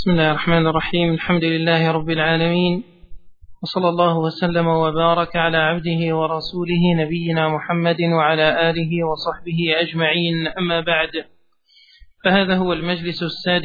بسم الله الرحمن الرحيم. الحمد لله رب العالمين، وصلى الله وسلم وبارك على عبده ورسوله نبينا محمد وعلى آله وصحبه أجمعين، أما بعد، فهذا هو المجلس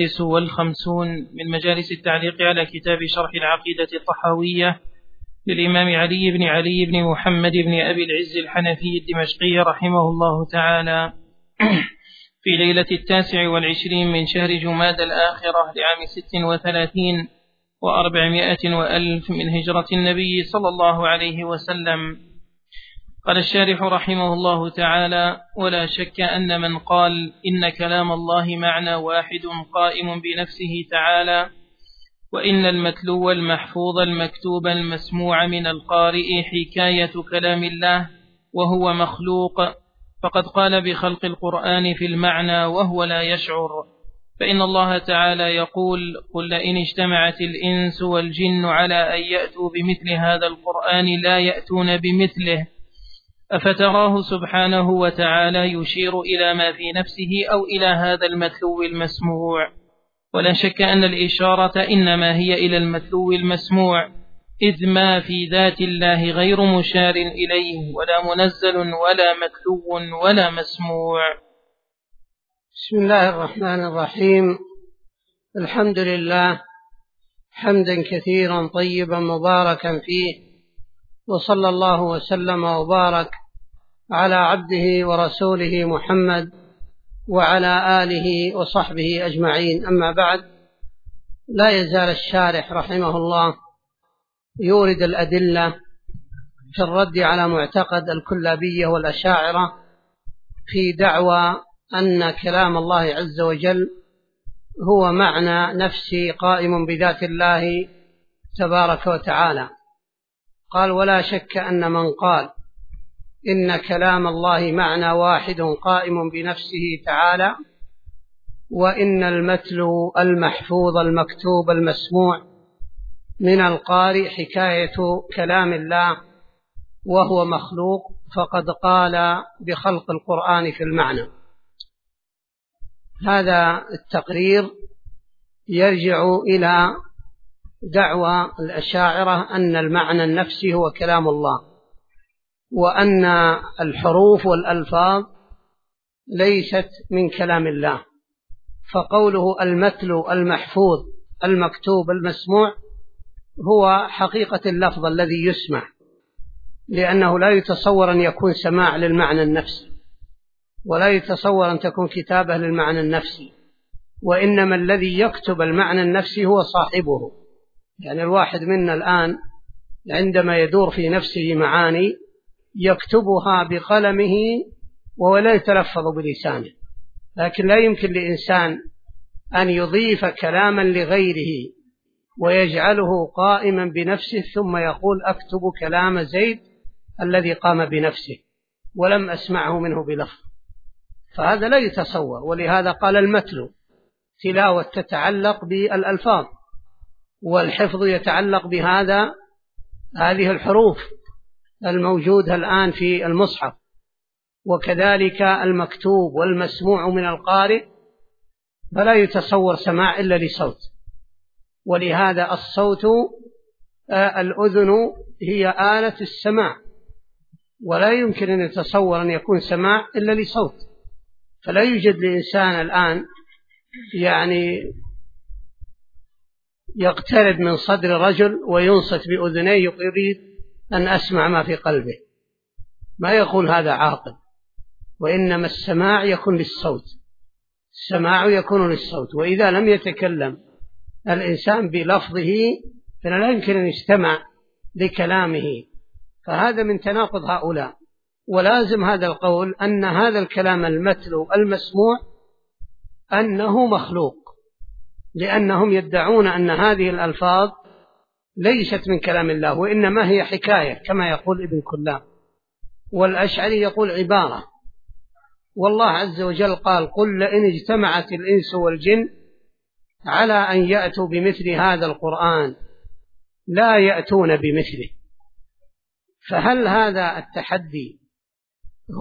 56 من مجالس التعليق على كتاب شرح العقيدة الطحاوية للإمام علي بن محمد بن أبي العز الحنفي الدمشقي رحمه الله تعالى، في ليلة 29 من شهر جماد الآخرة لعام 36 و400 وألف من هجرة النبي صلى الله عليه وسلم. قال الشارح رحمه الله تعالى: ولا شك أن من قال إن كلام الله معنى واحد قائم بنفسه تعالى، وإن المتلو المحفوظ المكتوب المسموع من القارئ حكاية كلام الله وهو مخلوق، فقد قال بخلق القرآن في المعنى وهو لا يشعر، فإن الله تعالى يقول: قل لئن اجتمعت الإنس والجن على أن يأتوا بمثل هذا القرآن لا يأتون بمثله. أفتراه سبحانه وتعالى يشير إلى ما في نفسه أو إلى هذا المتلو المسموع؟ ولا شك أن الإشارة إنما هي إلى المتلو المسموع، إذ ما في ذات الله غير مشار إليه، ولا منزل ولا متلو ولا مسموع. بسم الله الرحمن الرحيم. الحمد لله حمدا كثيرا طيبا مباركا فيه، وصلى الله وسلم وبارك على عبده ورسوله محمد وعلى آله وصحبه أجمعين، أما بعد. لا يزال الشارح رحمه الله يورد الأدلة في الرد على معتقد الكلابية والأشاعرة في دعوى أن كلام الله عز وجل هو معنى نفسي قائم بذات الله تبارك وتعالى. قال: ولا شك أن من قال إن كلام الله معنى واحد قائم بنفسه تعالى، وإن المتلو المحفوظ المكتوب المسموع من القارئ حكاية كلام الله وهو مخلوق، فقد قال بخلق القرآن في المعنى. هذا التقرير يرجع إلى دعوى الأشاعرة أن المعنى النفسي هو كلام الله، وأن الحروف والألفاظ ليست من كلام الله، فقوله المتلو المحفوظ المكتوب المسموع هو حقيقة اللفظ الذي يسمع، لأنه لا يتصور أن يكون سماع للمعنى النفسي، ولا يتصور أن تكون كتابة للمعنى النفسي، وإنما الذي يكتب المعنى النفسي هو صاحبه. يعني الواحد منا الآن عندما يدور في نفسه معاني يكتبها بقلمه وهو لا يتلفظ بلسانه، لكن لا يمكن لإنسان أن يضيف كلاما لغيره ويجعله قائما بنفسه ثم يقول أكتب كلام زيد الذي قام بنفسه ولم أسمعه منه بلفظ، فهذا لا يتصور. ولهذا قال المتلو تلاوة تتعلق بالألفاظ، والحفظ يتعلق هذه الحروف الموجودة الآن في المصحف، وكذلك المكتوب والمسموع من القارئ، فلا يتصور سماع إلا لصوت. ولهذا الصوت الأذن هي آلة السماع، ولا يمكن أن يتصور أن يكون سماع إلا لصوت. فلا يوجد لإنسان الآن يعني يقترب من صدر رجل وينصت بأذنيه يريد أن أسمع ما في قلبه، ما يقول هذا عاقل، وإنما السماع يكون للصوت، السماع يكون للصوت. وإذا لم يتكلم الإنسان بلفظه فلا يمكن أن يستمع لكلامه، فهذا من تناقض هؤلاء. ولازم هذا القول أن هذا الكلام المتلو المسموع أنه مخلوق، لأنهم يدعون أن هذه الألفاظ ليست من كلام الله، وإنما هي حكاية كما يقول ابن كلاب، والأشعري يقول عبارة. والله عز وجل قال: قل لئن اجتمعت الإنس والجن على أن يأتوا بمثل هذا القرآن لا يأتون بمثله. فهل هذا التحدي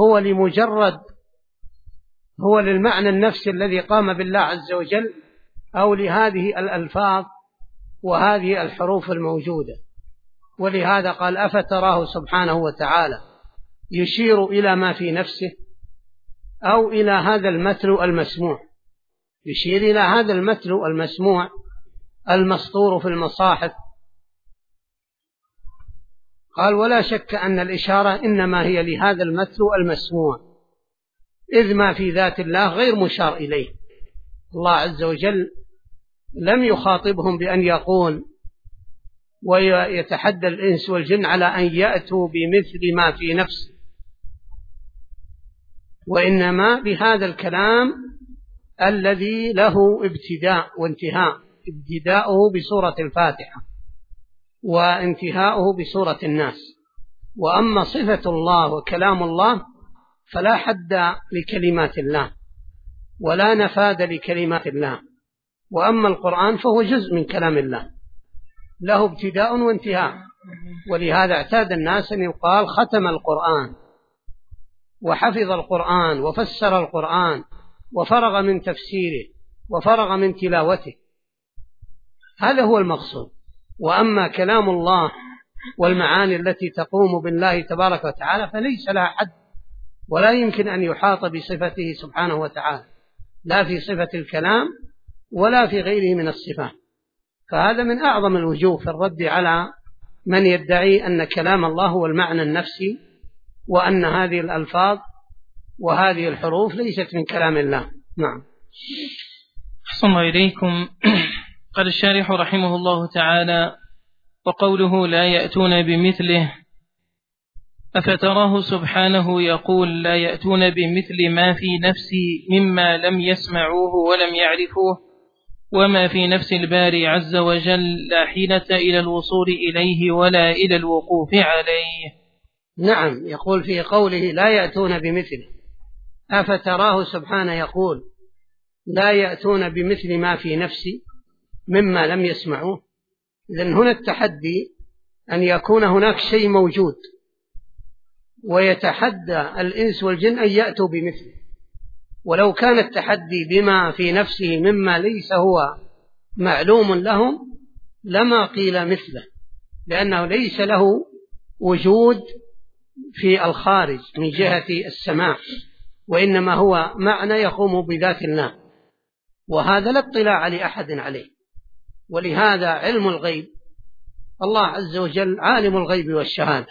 هو للمعنى النفسي الذي قام بالله عز وجل، أو لهذه الألفاظ وهذه الحروف الموجودة. ولهذا قال: أفتراه سبحانه وتعالى يشير إلى ما في نفسه أو إلى هذا المثل المسموع؟ يشير إلى هذا المثل المسموع المسطور في المصاحف. قال: ولا شك أن الإشارة إنما هي لهذا المثل المسموع، إذ ما في ذات الله غير مشار إليه. الله عز وجل لم يخاطبهم بأن يقول ويتحدى الإنس والجن على أن يأتوا بمثل ما في نفسه، وإنما بهذا الكلام الذي له ابتداء وانتهاء، ابتداؤه بسورة الفاتحة وانتهاؤه بسورة الناس. وأما صفة الله وكلام الله فلا حد لكلمات الله ولا نفاد لكلمات الله. وأما القرآن فهو جزء من كلام الله، له ابتداء وانتهاء. ولهذا اعتاد الناس أن يقال ختم القرآن وحفظ القرآن وفسر القرآن وفرغ من تفسيره وفرغ من تلاوته، هذا هو المقصود. وأما كلام الله والمعاني التي تقوم بالله تبارك وتعالى فليس لها حد، ولا يمكن أن يحاط بصفته سبحانه وتعالى، لا في صفة الكلام ولا في غيره من الصفات. فهذا من أعظم الوجوه في الرد على من يدعي أن كلام الله هو المعنى النفسي، وأن هذه الألفاظ وهذه الحروف ليست من كلام الله. نعم. أحسن الله إليكم. قال الشارح رحمه الله تعالى: وقوله لا يأتون بمثله، أفتراه سبحانه يقول لا يأتون بمثل ما في نفسي مما لم يسمعوه ولم يعرفوه، وما في نفس الباري عز وجل لا حيلة إلى الوصول إليه ولا إلى الوقوف عليه. نعم، يقول في قوله لا يأتون بمثله، أفتراه سبحانه يقول لا يأتون بمثل ما في نفسي مما لم يسمعوه. إذن هنا التحدي أن يكون هناك شيء موجود ويتحدى الإنس والجن أن يأتوا بمثله. ولو كان التحدي بما في نفسه مما ليس هو معلوم لهم لما قيل مثله، لأنه ليس له وجود في الخارج من جهة السماع، وإنما هو معنى يقوم بذات الله، وهذا لا اطلاع لأحد عليه. ولهذا علم الغيب، الله عز وجل عالم الغيب والشهادة،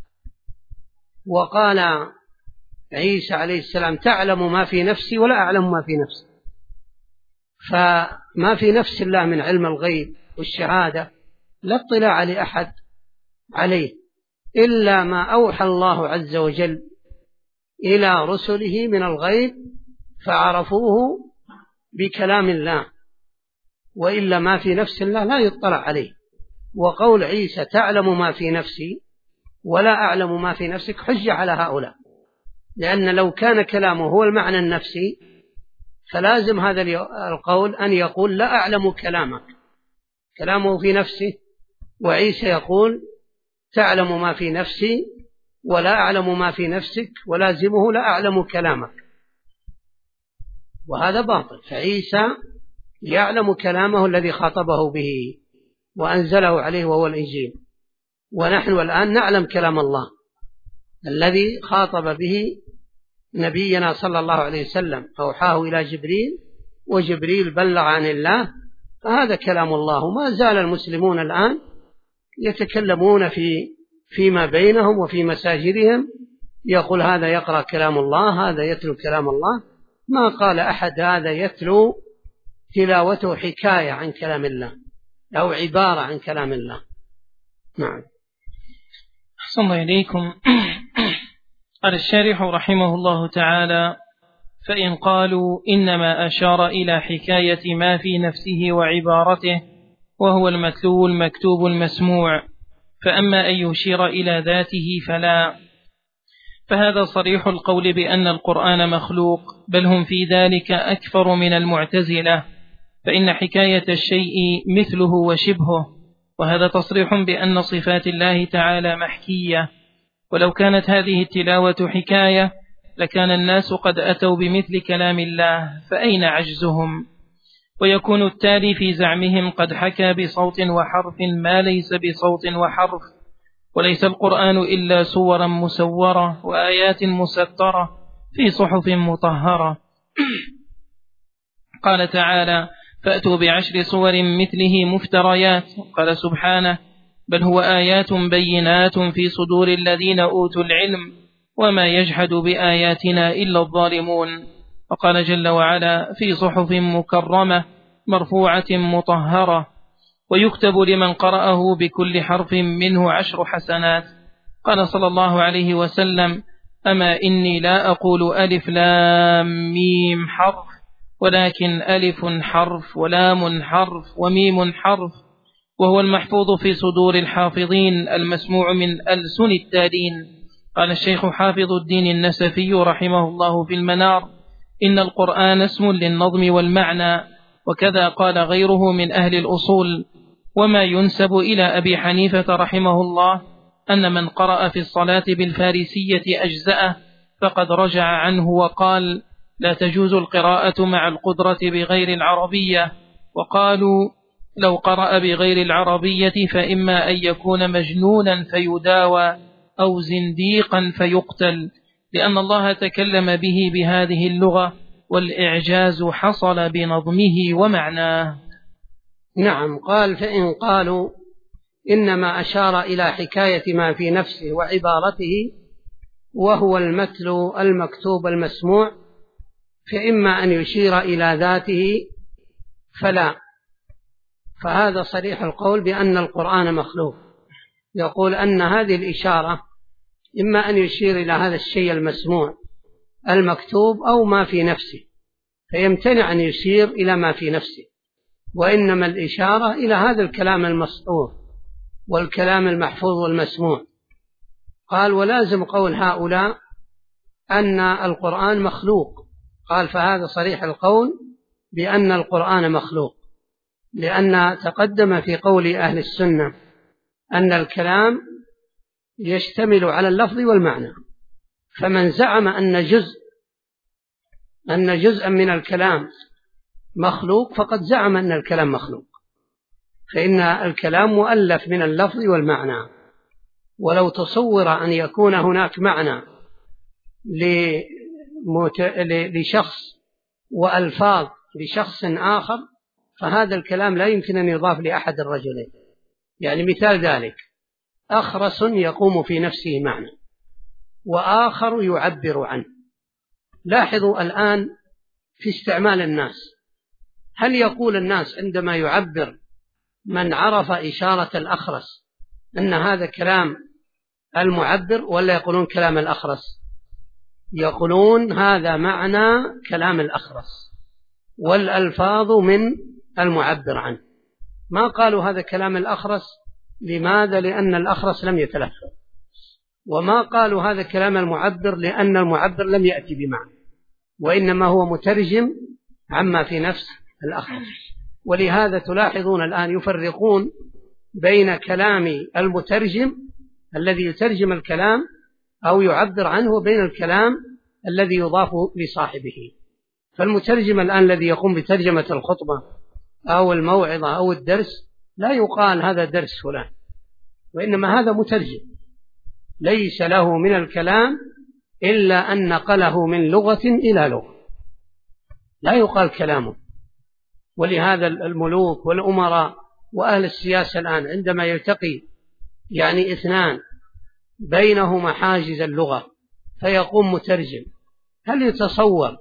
وقال عيسى عليه السلام تعلم ما في نفسي ولا أعلم ما في نفسي. فما في نفس الله من علم الغيب والشهادة لا اطلاع لأحد عليه إلا ما أوحى الله عز وجل إلى رسله من الغيب فعرفوه بكلام الله، وإلا ما في نفس الله لا يطلع عليه. وقول عيسى تعلم ما في نفسي ولا أعلم ما في نفسك حجة على هؤلاء، لأن لو كان كلامه هو المعنى النفسي فلازم هذا القول أن يقول لا أعلم كلامك، كلامه في نفسه، وعيسى يقول تعلم ما في نفسي ولا أعلم ما في نفسك، ولازمه لا أعلم كلامك، وهذا باطل. فعيسى يعلم كلامه الذي خاطبه به وأنزله عليه وهو الإنجيل، ونحن الآن نعلم كلام الله الذي خاطب به نبينا صلى الله عليه وسلم، أوحاه إلى جبريل وجبريل بلغ عن الله، فهذا كلام الله. ما زال المسلمون الآن يتكلمون فيما بينهم وفي مساجدهم، يقول هذا يقرأ كلام الله، هذا يتلو كلام الله. ما قال أحد هذا يتلو تلاوته حكاية عن كلام الله أو عبارة عن كلام الله. نعم. أحسن الله إليكم. قال الشارح رحمه الله تعالى: فإن قالوا إنما أشار إلى حكاية ما في نفسه وعبارته وهو المتلو المكتوب المسموع، فأما أن يشير إلى ذاته فلا، فهذا صريح القول بأن القرآن مخلوق، بل هم في ذلك أكثر من المعتزلة، فإن حكاية الشيء مثله وشبهه، وهذا تصريح بأن صفات الله تعالى محكية. ولو كانت هذه التلاوة حكاية لكان الناس قد أتوا بمثل كلام الله، فأين عجزهم؟ ويكون التالي في زعمهم قد حكى بصوت وحرف ما ليس بصوت وحرف، وليس القرآن إلا صورا مسورة وآيات مسترة في صحف مطهرة. قال تعالى: فأتوا بعشر صور مثله مفتريات. قال سبحانه: بل هو آيات بينات في صدور الذين أوتوا العلم وما يجحد بآياتنا إلا الظالمون. وقال جل وعلا: في صحف مكرمة مرفوعة مطهرة، ويكتب لمن قرأه بكل حرف منه 10 حسنات. قال صلى الله عليه وسلم: أما إني لا أقول ألف لام ميم حرف، ولكن ألف حرف ولام حرف وميم حرف، وهو المحفوظ في صدور الحافظين المسموع من ألسن التالين. قال الشيخ حافظ الدين النسفي رحمه الله في المنار: إن القرآن اسم للنظم والمعنى. وكذا قال غيره من أهل الأصول. وما ينسب إلى أبي حنيفة رحمه الله أن من قرأ في الصلاة بالفارسية أجزأه فقد رجع عنه وقال: لا تجوز القراءة مع القدرة بغير العربية. وقالوا: لو قرأ بغير العربية فإما أن يكون مجنونا فيداوى أو زنديقا فيقتل، لأن الله تكلم به بهذه اللغة، والإعجاز حصل بنظمه ومعناه. نعم. قال: فإن قالوا إنما أشار إلى حكاية ما في نفسه وعبارته وهو المتلو المكتوب المسموع، فإما أن يشير إلى ذاته فلا، فهذا صريح القول بأن القرآن مخلوق. يقول أن هذه الإشارة إما أن يشير إلى هذا الشيء المسموع المكتوب أو ما في نفسه، فيمتنع أن يشير إلى ما في نفسه، وإنما الإشارة إلى هذا الكلام المسطور والكلام المحفوظ والمسموع. قال: ولازم قول هؤلاء أن القرآن مخلوق. قال: فهذا صريح القول بأن القرآن مخلوق، لأن تقدم في قول أهل السنة أن الكلام يشتمل على اللفظ والمعنى، فمن زعم أن جزءا من الكلام مخلوق فقد زعم أن الكلام مخلوق، فإن الكلام مؤلف من اللفظ والمعنى. ولو تصور أن يكون هناك معنى لشخص وألفاظ لشخص آخر، فهذا الكلام لا يمكن أن يضاف لأحد الرجلين. يعني مثال ذلك: أخرس يقوم في نفسه معنى وآخر يعبر عنه. لاحظوا الآن في استعمال الناس، هل يقول الناس عندما يعبر من عرف إشارة الأخرس أن هذا كلام المعبر، ولا يقولون كلام الأخرس؟ يقولون هذا معنى كلام الأخرس والألفاظ من المعبر عنه. ما قالوا هذا كلام الأخرس. لماذا؟ لأن الأخرس لم يتلفظ. وما قالوا هذا كلام المعبر لأن المعبر لم يأتي بمعنى، وإنما هو مترجم عما في نفس الأخرس. ولهذا تلاحظون الآن يفرقون بين كلام المترجم الذي يترجم الكلام أو يعبر عنه وبين الكلام الذي يضاف لصاحبه. فالمترجم الآن الذي يقوم بترجمة الخطبة أو الموعظة أو الدرس لا يقال هذا درس فلان، وإنما هذا مترجم ليس له من الكلام إلا أن نقله من لغة إلى لغة، لا يقال كلامه. ولهذا الملوك والأمراء وأهل السياسة الآن عندما يلتقي يعني اثنان بينهما حاجز اللغة فيقوم مترجم، هل يتصور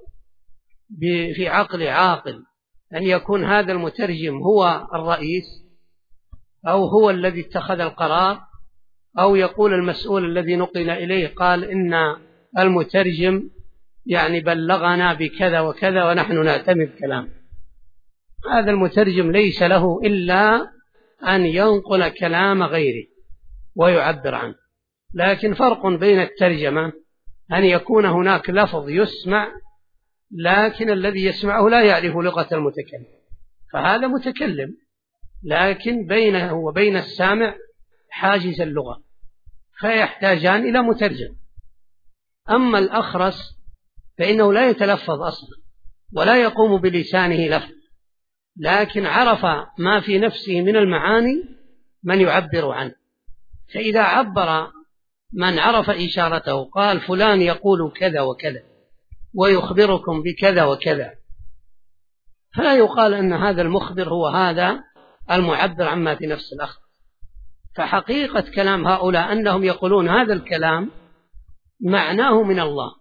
في عقل عاقل أن يكون هذا المترجم هو الرئيس أو هو الذي اتخذ القرار، أو يقول المسؤول الذي نقل إليه قال إن المترجم يعني بلغنا بكذا وكذا ونحن نعتمد كلام؟ هذا المترجم ليس له إلا أن ينقل كلام غيره ويعبر عنه. لكن فرق بين الترجمة أن يكون هناك لفظ يسمع لكن الذي يسمعه لا يعرف لغة المتكلم، فهذا متكلم، لكن بينه وبين السامع حاجز اللغة فيحتاجان إلى مترجم. أما الأخرس فإنه لا يتلفظ أصلا ولا يقوم بلسانه لفظ، لكن عرف ما في نفسه من المعاني من يعبر عنه. فإذا عبر من عرف إشارته قال فلان يقول كذا وكذا ويخبركم بكذا وكذا، فلا يقال أن هذا المخبر هو هذا المعبر عما في نفس الآخر. فحقيقة كلام هؤلاء أنهم يقولون هذا الكلام معناه من الله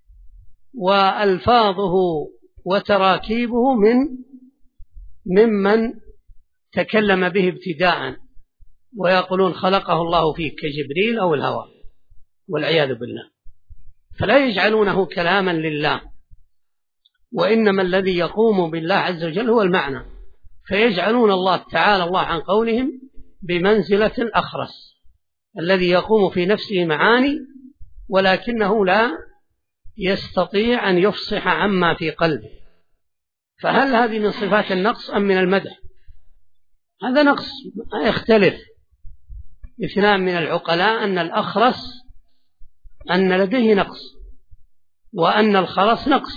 وألفاظه وتراكيبه ممن تكلم به ابتداء، ويقولون خلقه الله فيه كجبريل أو الهوى والعياذ بالله، فلا يجعلونه كلاما لله، وإنما الذي يقوم بالله عز وجل هو المعنى، فيجعلون الله تعالى الله عن قولهم بمنزلة الأخرس الذي يقوم في نفسه معاني ولكنه لا يستطيع أن يفصح عما في قلبه. فهل هذه من صفات النقص أم من المدح؟ هذا نقص يختلف. اثنان من العقلاء أن الأخرس أن لديه نقص وأن الخرس نقص،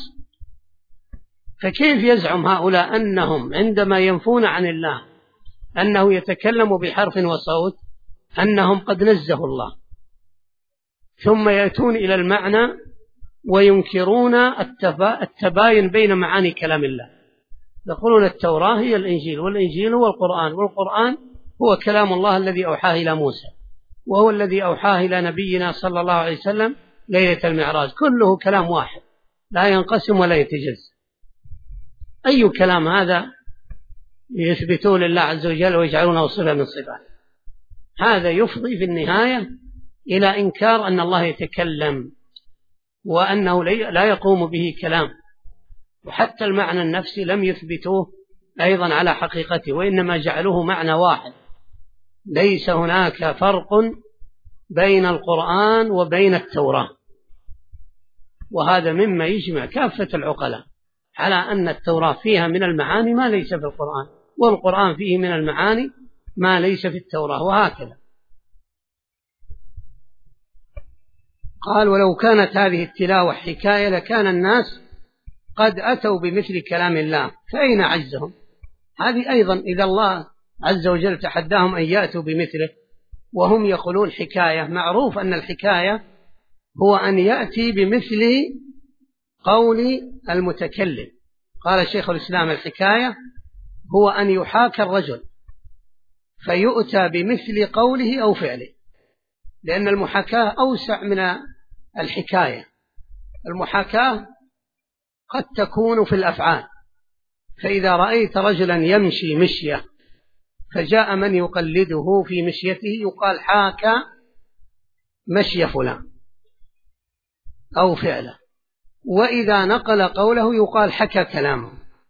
فكيف يزعم هؤلاء أنهم عندما ينفون عن الله أنه يتكلم بحرف وصوت أنهم قد نزهوا الله، ثم يأتون إلى المعنى وينكرون التباين بين معاني كلام الله. يقولون التوراة هي الإنجيل والإنجيل هو القرآن والقرآن هو كلام الله الذي أوحاه إلى موسى وهو الذي أوحاه إلى نبينا صلى الله عليه وسلم ليلة المعراج، كله كلام واحد لا ينقسم ولا يتجزأ. أي كلام هذا يثبتون لله عز وجل ويجعلونه صفة من صفاته؟ هذا يفضي في النهاية إلى إنكار أن الله يتكلم وأنه لا يقوم به كلام، وحتى المعنى النفسي لم يثبتوه أيضا على حقيقته، وإنما جعلوه معنى واحد. ليس هناك فرق بين القرآن وبين التوراة، وهذا مما يجمع كافة العقلاء على أن التوراة فيها من المعاني ما ليس في القرآن، والقرآن فيه من المعاني ما ليس في التوراة، وهكذا. قال ولو كانت هذه التلاوة حكاية لكان الناس قد أتوا بمثل كلام الله، فأين عجزهم؟ هذه أيضا إذا الله عز وجل تحداهم أن يأتوا بمثله وهم يقولون حكاية، معروف أن الحكاية هو أن يأتي بمثل قول المتكلم. قال شيخ الإسلام الحكاية هو أن يحاكى الرجل فيؤتى بمثل قوله أو فعله، لأن المحاكاة أوسع من الحكاية. المحاكاة قد تكون في الأفعال، فإذا رأيت رجلا يمشي مشية فجاء من يقلده في مشيته يقال حاكى مشي فلان أو فعله، وإذا نقل قوله يقال حكى كلامه.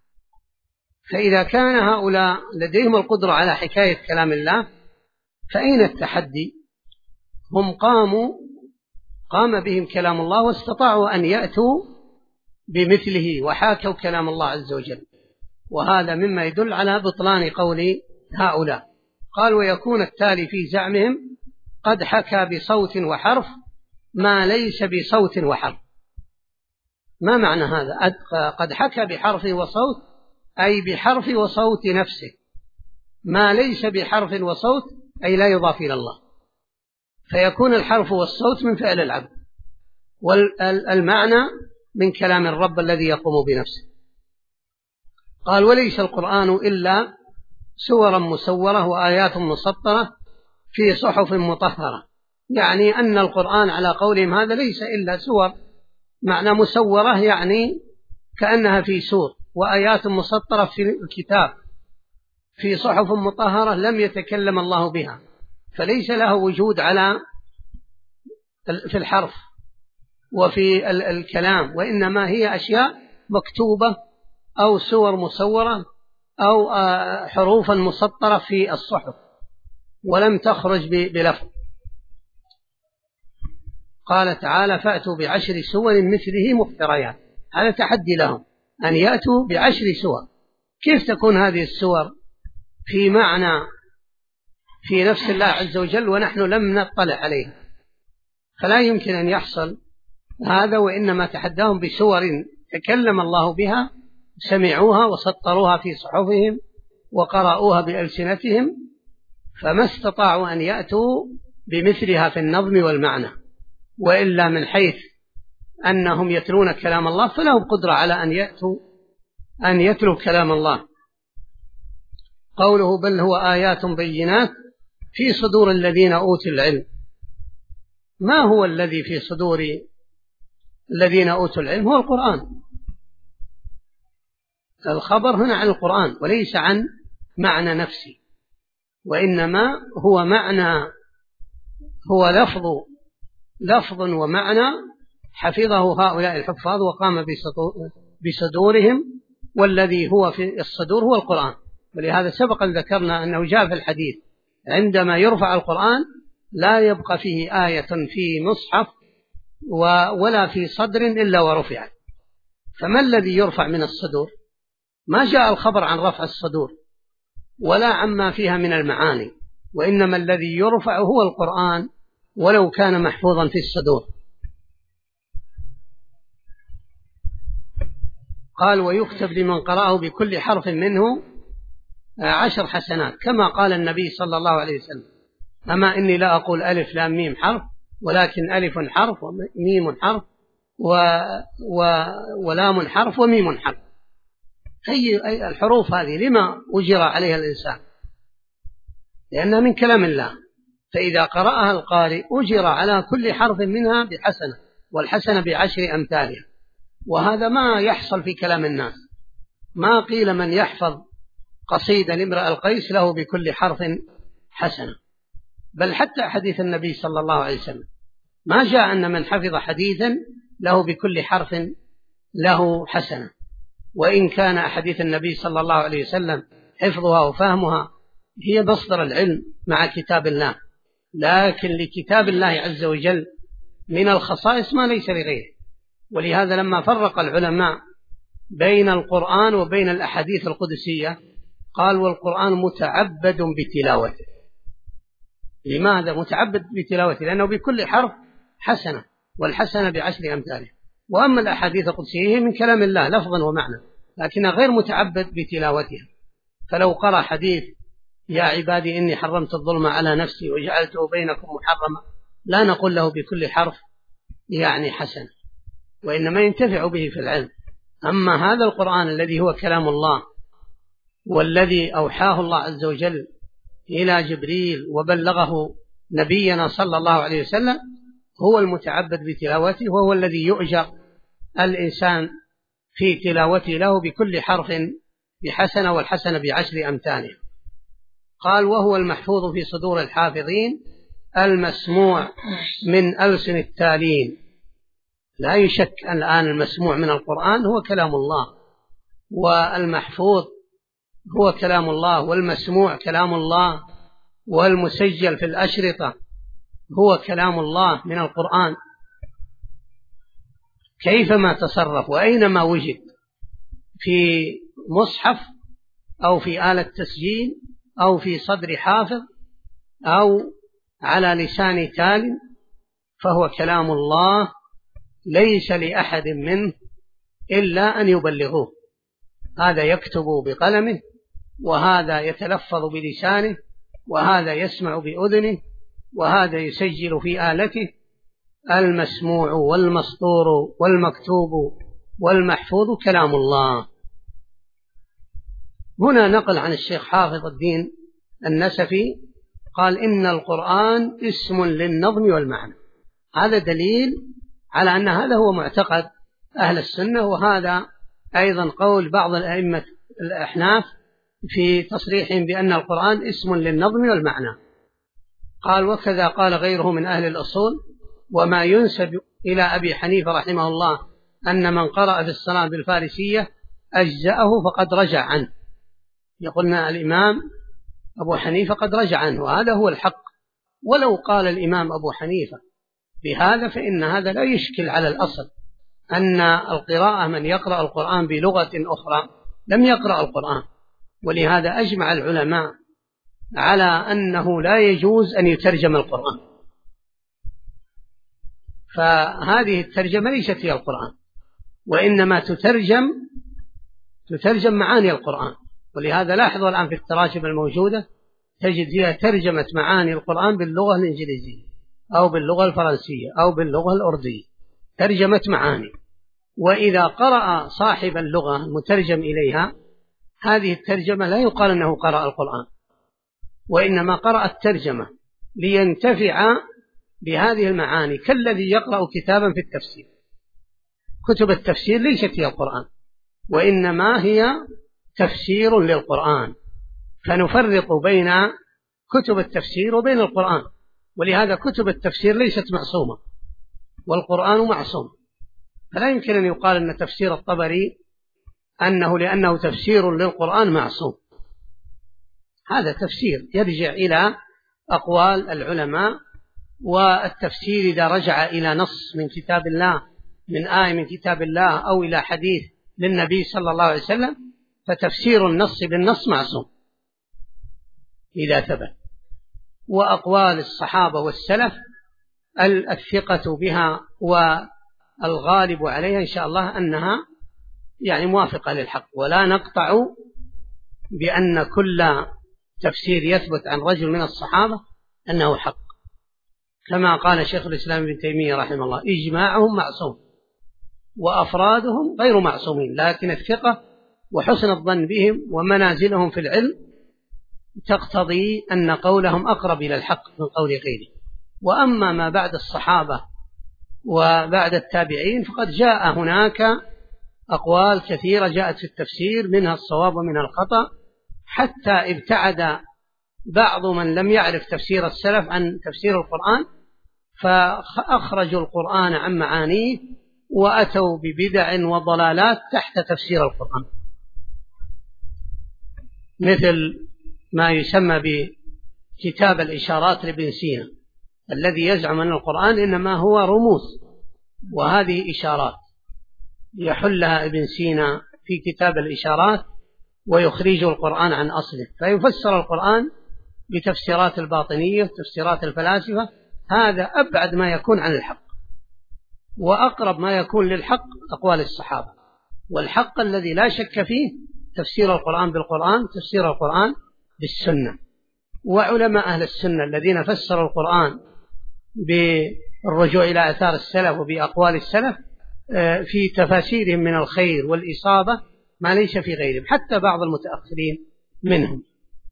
فإذا كان هؤلاء لديهم القدرة على حكاية كلام الله فأين التحدي؟ هم قام بهم كلام الله واستطاعوا أن يأتوا بمثله وحاكوا كلام الله عز وجل، وهذا مما يدل على بطلان قول هؤلاء. قال ويكون التالي في زعمهم قد حكى بصوت وحرف ما ليس بصوت وحرف. ما معنى هذا؟ قد حكى بحرف وصوت أي بحرف وصوت نفسه، ما ليس بحرف وصوت أي لا يضاف إلى الله، فيكون الحرف والصوت من فعل العبد والمعنى من كلام الرب الذي يقوم بنفسه. قال وليس القرآن إلا سورا مسورة وآيات مسطرة في صحف مطهرة، يعني أن القرآن على قولهم هذا ليس إلا سور، معنى مسورة يعني كأنها في سور، وآيات مسطرة في الكتاب في صحف مطهرة لم يتكلم الله بها، فليس له وجود في الحرف وفي الكلام، وإنما هي أشياء مكتوبة أو سور مصورة أو حروفا مسطرة في الصحف ولم تخرج بلفظ. قال تعالى فأتوا بعشر سور مثله مفتريات، هذا تحدي لهم أن يأتوا بعشر سور. كيف تكون هذه السور في معنى في نفس الله عز وجل ونحن لم نطلع عليها؟ فلا يمكن أن يحصل هذا، وإنما تحداهم بسور تكلم الله بها سمعوها وسطروها في صحفهم وقرأوها بألسنتهم، فما استطاعوا أن يأتوا بمثلها في النظم والمعنى، وإلا من حيث أنهم يتلون كلام الله فلهم قدرة على أن يتلوا كلام الله. قوله بل هو آيات بينات في صدور الذين أوتوا العلم. ما هو الذي في صدور الذين أوتوا العلم؟ هو القرآن. الخبر هنا عن القرآن وليس عن معنى نفسي، وإنما هو معنى، هو لفظ ومعنى حفظه هؤلاء الحفاظ وقام بصدورهم، والذي هو في الصدور هو القرآن. ولهذا سبق أن ذكرنا أنه جاء في الحديث عندما يرفع القرآن لا يبقى فيه آية في مصحف ولا في صدر إلا ورفعت. فما الذي يرفع من الصدور؟ ما جاء الخبر عن رفع الصدور ولا عما فيها من المعاني، وإنما الذي يرفع هو القرآن ولو كان محفوظا في الصدور. قال ويكتب لمن قرأه بكل حرف منه 10 حسنات، كما قال النبي صلى الله عليه وسلم: أما إني لا أقول ألف لام ميم حرف، ولكن ألف حرف وميم حرف ولام حرف وميم حرف. أي الحروف هذه لما أجر عليها الإنسان؟ لأنها من كلام الله، فإذا قرأها القارئ أجر على كل حرف منها بحسنة، والحسنة ب10 أمثالها. وهذا ما يحصل في كلام الناس. ما قيل من يحفظ قصيدة لامرأ القيس له بكل حرف حسنة، بل حتى حديث النبي صلى الله عليه وسلم ما جاء أن من حفظ حديثا له بكل حرف له حسنة. وإن كان أحاديث النبي صلى الله عليه وسلم حفظها وفهمها هي مصدر العلم مع كتاب الله، لكن لكتاب الله عز وجل من الخصائص ما ليس لغيره. ولهذا لما فرق العلماء بين القرآن وبين الأحاديث القدسية قال والقرآن متعبد بتلاوته. لماذا متعبد بتلاوته؟ لأنه بكل حرف حسنة، والحسنة ب10 أمثاله. وأما الأحاديث القدسية هي من كلام الله لفظا ومعنى، لكنها غير متعبد بتلاوتها. فلو قرأ حديث يا عبادي إني حرمت الظلم على نفسي وجعلته بينكم محرما، لا نقول له بكل حرف يعني حسن، وإنما ينتفع به في العلم. أما هذا القرآن الذي هو كلام الله والذي أوحاه الله عز وجل إلى جبريل وبلغه نبينا صلى الله عليه وسلم هو المتعبد بتلاوته، وهو الذي يؤجر الإنسان في تلاوته له بكل حرف بحسنة، والحسنة ب10 أمثاله. قال وهو المحفوظ في صدور الحافظين المسموع من ألسن التالين. لا يشك أن الآن المسموع من القرآن هو كلام الله، والمحفوظ هو كلام الله، والمسموع كلام الله، والمسجل في الأشرطة هو كلام الله من القرآن كيفما تصرف وأينما وجد، في مصحف أو في آلة تسجيل أو في صدر حافظ أو على لسان تال، فهو كلام الله ليس لأحد منه إلا أن يبلغوه. هذا يكتب بقلمه، وهذا يتلفظ بلسانه، وهذا يسمع بأذنه، وهذا يسجل في آلته. المسموع والمسطور والمكتوب والمحفوظ كلام الله. هنا نقل عن الشيخ حافظ الدين النسفي قال إن القرآن اسم للنظم والمعنى. هذا دليل على أن هذا هو معتقد أهل السنة، وهذا أيضا قول بعض الأئمة الأحناف في تصريحهم بأن القرآن اسم للنظم والمعنى. قال وكذا قال غيره من أهل الأصول. وما ينسب إلى أبي حنيفة رحمه الله أن من قرأ في الصلاة بالفارسية أجزأه فقد رجع عنه. يقولنا الإمام أبو حنيفة قد رجع عنه، وهذا هو الحق. ولو قال الإمام أبو حنيفة بهذا فإن هذا لا يشكل على الأصل أن القراءة من يقرأ القرآن بلغة أخرى لم يقرأ القرآن. ولهذا أجمع العلماء على أنه لا يجوز أن يترجم القرآن، فهذه الترجمة ليست هي القرآن، وإنما تترجم تترجم معاني القرآن. ولهذا لاحظوا الآن في التراجم الموجودة تجد فيها ترجمة معاني القرآن باللغة الإنجليزية أو باللغة الفرنسية أو باللغة الأردية، ترجمة معاني. وإذا قرأ صاحب اللغة المترجم إليها هذه الترجمة لا يقال أنه قرأ القرآن، وإنما قرأ الترجمة لينتفع بهذه المعاني، كالذي يقرأ كتابا في التفسير. كتب التفسير ليست هي القرآن، وإنما هي تفسير للقرآن، فنفرق بين كتب التفسير وبين القرآن. ولهذا كتب التفسير ليست معصومة والقرآن معصوم، فلا يمكن أن يقال أن تفسير الطبري لأنه تفسير للقرآن معصوم. هذا تفسير يرجع إلى أقوال العلماء، والتفسير إذا رجع إلى نص من كتاب الله، من آية من كتاب الله، أو إلى حديث للنبي صلى الله عليه وسلم، فتفسير النص بالنص معصوم إذا ثبت. وأقوال الصحابة والسلف الثقة بها والغالب عليها إن شاء الله أنها موافقة للحق، ولا نقطع بأن كل تفسير يثبت عن رجل من الصحابة أنه حق، كما قال شيخ الإسلام ابن تيمية رحمه الله: إجماعهم معصوم وأفرادهم غير معصومين، لكن الثقة وحسن الظن بهم ومنازلهم في العلم تقتضي أن قولهم أقرب إلى الحق من قول غيره. وأما ما بعد الصحابة وبعد التابعين فقد جاء هناك أقوال كثيرة جاءت في التفسير، منها الصواب ومنها الخطأ، حتى ابتعد بعض من لم يعرف تفسير السلف عن تفسير القرآن، فأخرجوا القرآن عن معانيه وأتوا ببدع وضلالات تحت تفسير القرآن، مثل ما يسمى بكتاب الإشارات لابن سينا، الذي يزعم أن القرآن إنما هو رموز وهذه إشارات، يحلها ابن سينا في كتاب الإشارات ويخرج القرآن عن أصله، فيفسر القرآن بتفسيرات الباطنية وتفسيرات الفلاسفة. هذا أبعد ما يكون عن الحق، وأقرب ما يكون للحق أقوال الصحابة، والحق الذي لا شك فيه تفسير القرآن بالقرآن، تفسير القرآن بالسنة. وعلماء أهل السنة الذين فسروا القرآن بالرجوع إلى آثار السلف وبأقوال السلف في تفاسيرهم من الخير والإصابة ما ليس في غيرهم، حتى بعض المتأخرين منهم.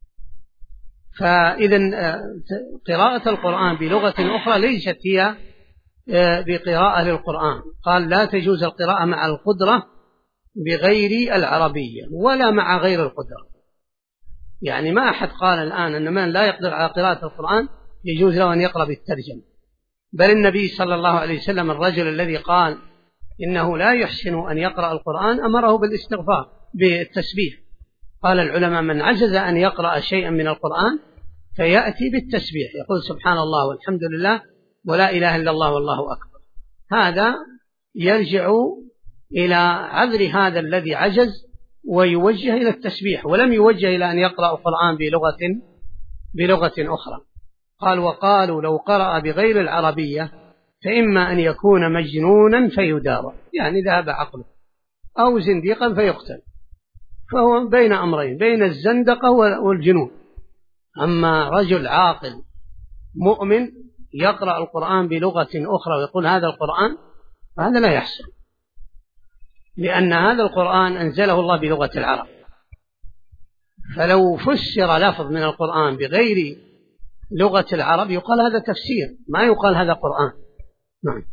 فإذا قراءة القرآن بلغة أخرى ليست هي بقراءة للقرآن. قال: لا تجوز القراءة مع القدرة بغير العربية ولا مع غير القدرة. ما أحد قال الآن أن من لا يقدر على قراءة القرآن يجوز له أن يقرأ بالترجمة، بل النبي صلى الله عليه وسلم الرجل الذي قال إنه لا يحسن أن يقرأ القرآن أمره بالاستغفار بالتسبيح. قال العلماء: من عجز أن يقرأ شيئا من القرآن فيأتي بالتسبيح، يقول سبحان الله والحمد لله ولا إله إلا الله والله أكبر. هذا يرجع إلى عذر هذا الذي عجز ويوجه إلى التسبيح، ولم يوجه إلى أن يقرأ القرآن بلغة أخرى. قال: وقالوا لو قرأ بغير العربية فإما أن يكون مجنونا فيدار، ذهب عقله، أو زنديقا فيقتل، فهو بين أمرين، بين الزندقة والجنون. أما رجل عاقل مؤمن يقرأ القرآن بلغة أخرى ويقول هذا القرآن، فهذا لا يحصل، لأن هذا القرآن أنزله الله بلغة العرب، فلو فسر لفظ من القرآن بغير لغة العرب يقال هذا تفسير، ما يقال هذا قرآن. نعم.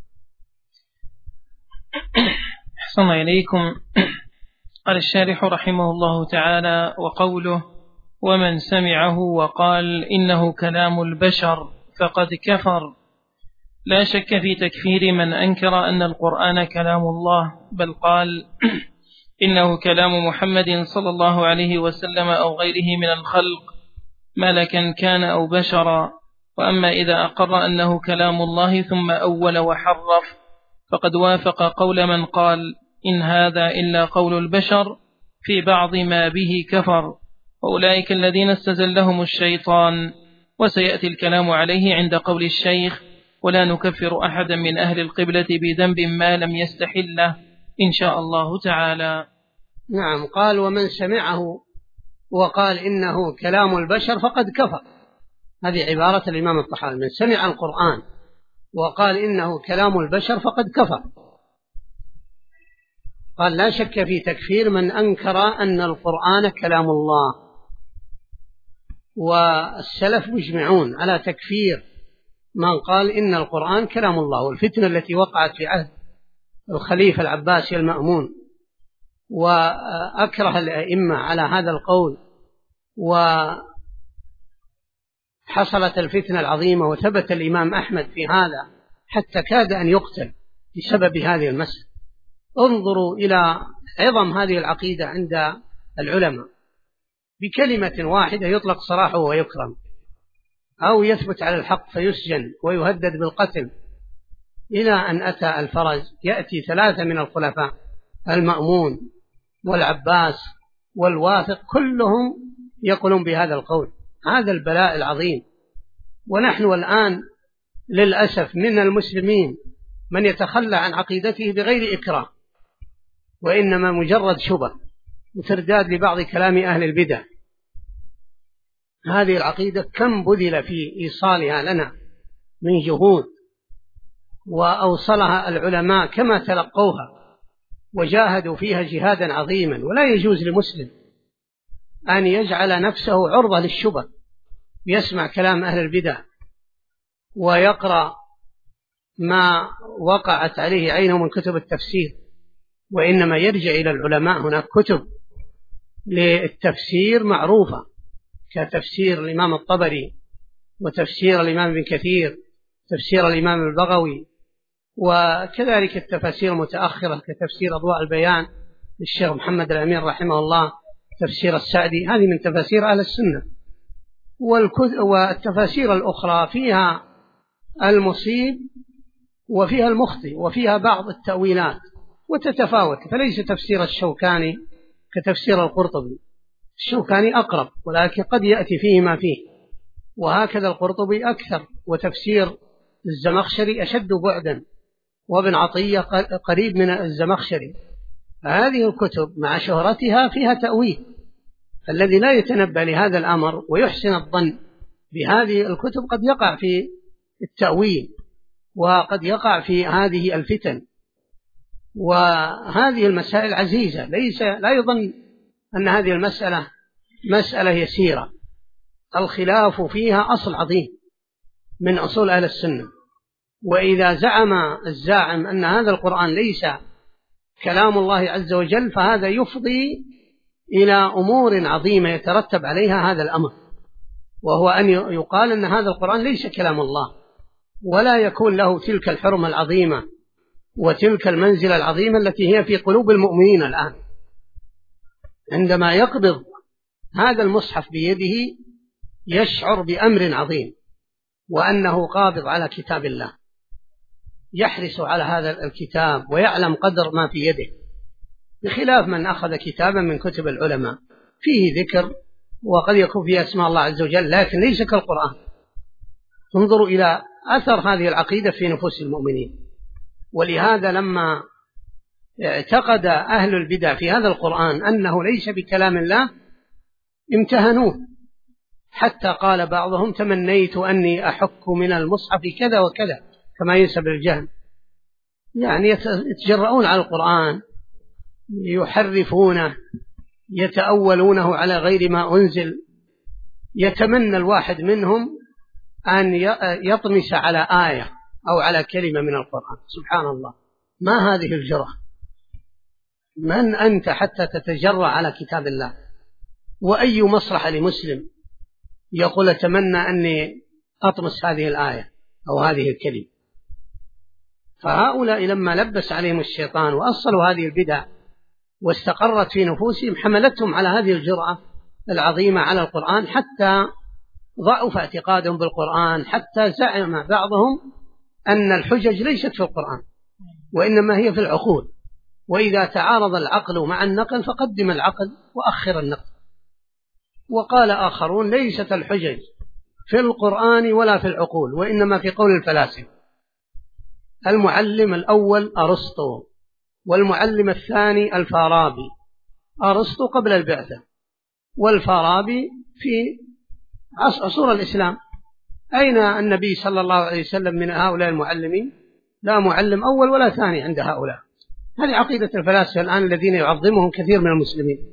أحسن إليكم. قال الشارح رحمه الله تعالى: وقوله: ومن سمعه وقال إنه كلام البشر فقد كفر، لا شك في تكفير من أنكر أن القرآن كلام الله، بل قال إنه كلام محمد صلى الله عليه وسلم أو غيره من الخلق، ملكا كان أو بشرا. وأما إذا أقر أنه كلام الله ثم أول وحرف فقد وافق قول من قال إن هذا إلا قول البشر في بعض ما به كفر، وأولئك الذين استزلهم الشيطان. وسيأتي الكلام عليه عند قول الشيخ: ولا نكفر أحدا من أهل القبلة بذنب ما لم يستحله إن شاء الله تعالى. نعم، قال ومن سمعه وقال إنه كلام البشر فقد كفر. هذه عبارة الإمام الطحاوي: من سمع القرآن وقال إنه كلام البشر فقد كفر. قال لا شك في تكفير من أنكر أن القرآن كلام الله، والسلف مجمعون على تكفير من قال إن القرآن كلام الله. والفتنة التي وقعت في عهد الخليفة العباسي المأمون وأكره الأئمة على هذا القول، وحصلت الفتنة العظيمة وثبت الإمام أحمد في هذا حتى كاد أن يقتل بسبب هذه المسألة. انظروا إلى عظم هذه العقيدة عند العلماء، بكلمة واحدة يطلق سراحه ويكرم، أو يثبت على الحق فيسجن ويهدد بالقتل، إلى أن أتى الفرج يأتي 3 من الخلفاء المأمون والعباس والواثق كلهم يقولون بهذا القول. هذا البلاء العظيم. ونحن الآن للأسف من المسلمين من يتخلى عن عقيدته بغير إكراه، وإنما مجرد شبه وترداد لبعض كلام أهل البدع. هذه العقيدة كم بذل في إيصالها لنا من جهود، وأوصلها العلماء كما تلقوها وجاهدوا فيها جهادا عظيما. ولا يجوز لمسلم أن يجعل نفسه عرضة للشبه، يسمع كلام أهل البدع ويقرأ ما وقعت عليه عينه من كتب التفسير، وإنما يرجع إلى العلماء. هناك كتب للتفسير معروفة كتفسير الإمام الطبري، وتفسير الإمام ابن كثير، تفسير الإمام البغوي، وكذلك التفاسير المتأخرة كتفسير أضواء البيان للشيخ محمد الأمين رحمه الله، تفسير السعدي. هذه من تفاسير أهل السنة. والتفاسير الأخرى فيها المصيب وفيها المخطئ وفيها بعض التأويلات وتتفاوت، فليس تفسير الشوكاني كتفسير القرطبي. الشوكاني أقرب ولكن قد يأتي فيه ما فيه، وهكذا القرطبي أكثر، وتفسير الزمخشري أشد بعدا، وابن عطية قريب من الزمخشري. هذه الكتب مع شهرتها فيها تأويل، الذي لا يتنبه لهذا الأمر ويحسن الظن بهذه الكتب قد يقع في التأويل وقد يقع في هذه الفتن. وهذه المسائل عزيزة، لا يظن أن هذه المسألة مسألة يسيرة. الخلاف فيها أصل عظيم من أصول أهل السنة. وإذا زعم الزاعم أن هذا القرآن ليس كلام الله عز وجل، فهذا يفضي إلى أمور عظيمة يترتب عليها هذا الأمر، وهو أن يقال أن هذا القرآن ليس كلام الله، ولا يكون له تلك الحرمة العظيمة وتلك المنزلة العظيمة التي هي في قلوب المؤمنين الآن. عندما يقبض هذا المصحف بيده يشعر بأمر عظيم، وأنه قابض على كتاب الله، يحرص على هذا الكتاب ويعلم قدر ما في يده، بخلاف من أخذ كتابا من كتب العلماء فيه ذكر وقد يكون فيه أسماء الله عز وجل لكن ليس كالقرآن. انظروا إلى أثر هذه العقيدة في نفوس المؤمنين. ولهذا لما اعتقد أهل البدع في هذا القرآن أنه ليس بكلام الله امتهنوه، حتى قال بعضهم تمنيت أني أحك من المصحف كذا وكذا، كما ينسب للجهل. يعني يتجرؤون على القرآن، يحرفونه، يتأولونه على غير ما أنزل. يتمنى الواحد منهم أن يطمس على آية أو على كلمة من القرآن. سبحان الله، ما هذه الجرأة؟ من أنت حتى تتجرأ على كتاب الله؟ وأي مصلحة لمسلم يقول أتمنى أني أطمس هذه الآية أو هذه الكلمة؟ فهؤلاء لما لبس عليهم الشيطان وأصلوا هذه البدع واستقرت في نفوسهم حملتهم على هذه الجرأة العظيمة على القرآن، حتى ضعف اعتقادهم بالقرآن، حتى زعم بعضهم أن الحجج ليست في القرآن وإنما هي في العقول، وإذا تعارض العقل مع النقل فقدم العقل وأخر النقل. وقال آخرون ليست الحجج في القرآن ولا في العقول وإنما في قول الفلاسفة. المعلم الأول أرسطو، والمعلم الثاني الفارابي، أرسطو قبل البعثة، والفارابي في عصور الإسلام. أين النبي صلى الله عليه وسلم من هؤلاء المعلمين؟ لا معلم أول ولا ثاني عند هؤلاء. هذه عقيدة الفلاسفة الآن الذين يعظمهم كثير من المسلمين،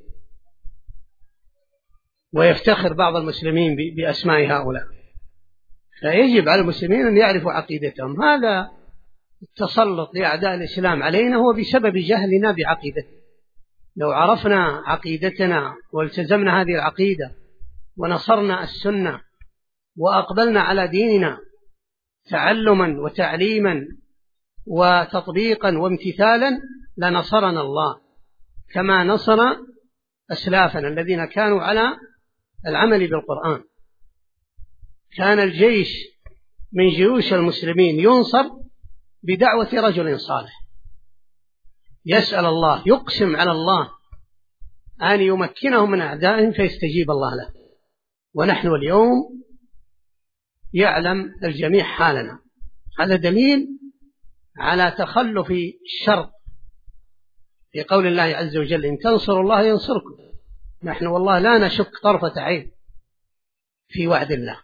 ويفتخر بعض المسلمين بأسماء هؤلاء. فيجب على المسلمين أن يعرفوا عقيدتهم. هذا التسلط لأعداء الإسلام علينا هو بسبب جهلنا بعقيدته. لو عرفنا عقيدتنا والتزمنا هذه العقيدة ونصرنا السنة وأقبلنا على ديننا تعلما وتعليما وتطبيقا وامتثالا لنصرنا الله كما نصر أسلافنا الذين كانوا على العمل بالقرآن. كان الجيش من جيوش المسلمين ينصر بدعوة رجل صالح يسأل الله، يقسم على الله أن يمكنهم من أعدائهم فيستجيب الله له. ونحن اليوم يعلم الجميع حالنا. هذا دليل على تخلف الشر في قول الله عز وجل: إن تنصروا الله ينصركم. نحن والله لا نشك طرفة عين في وعد الله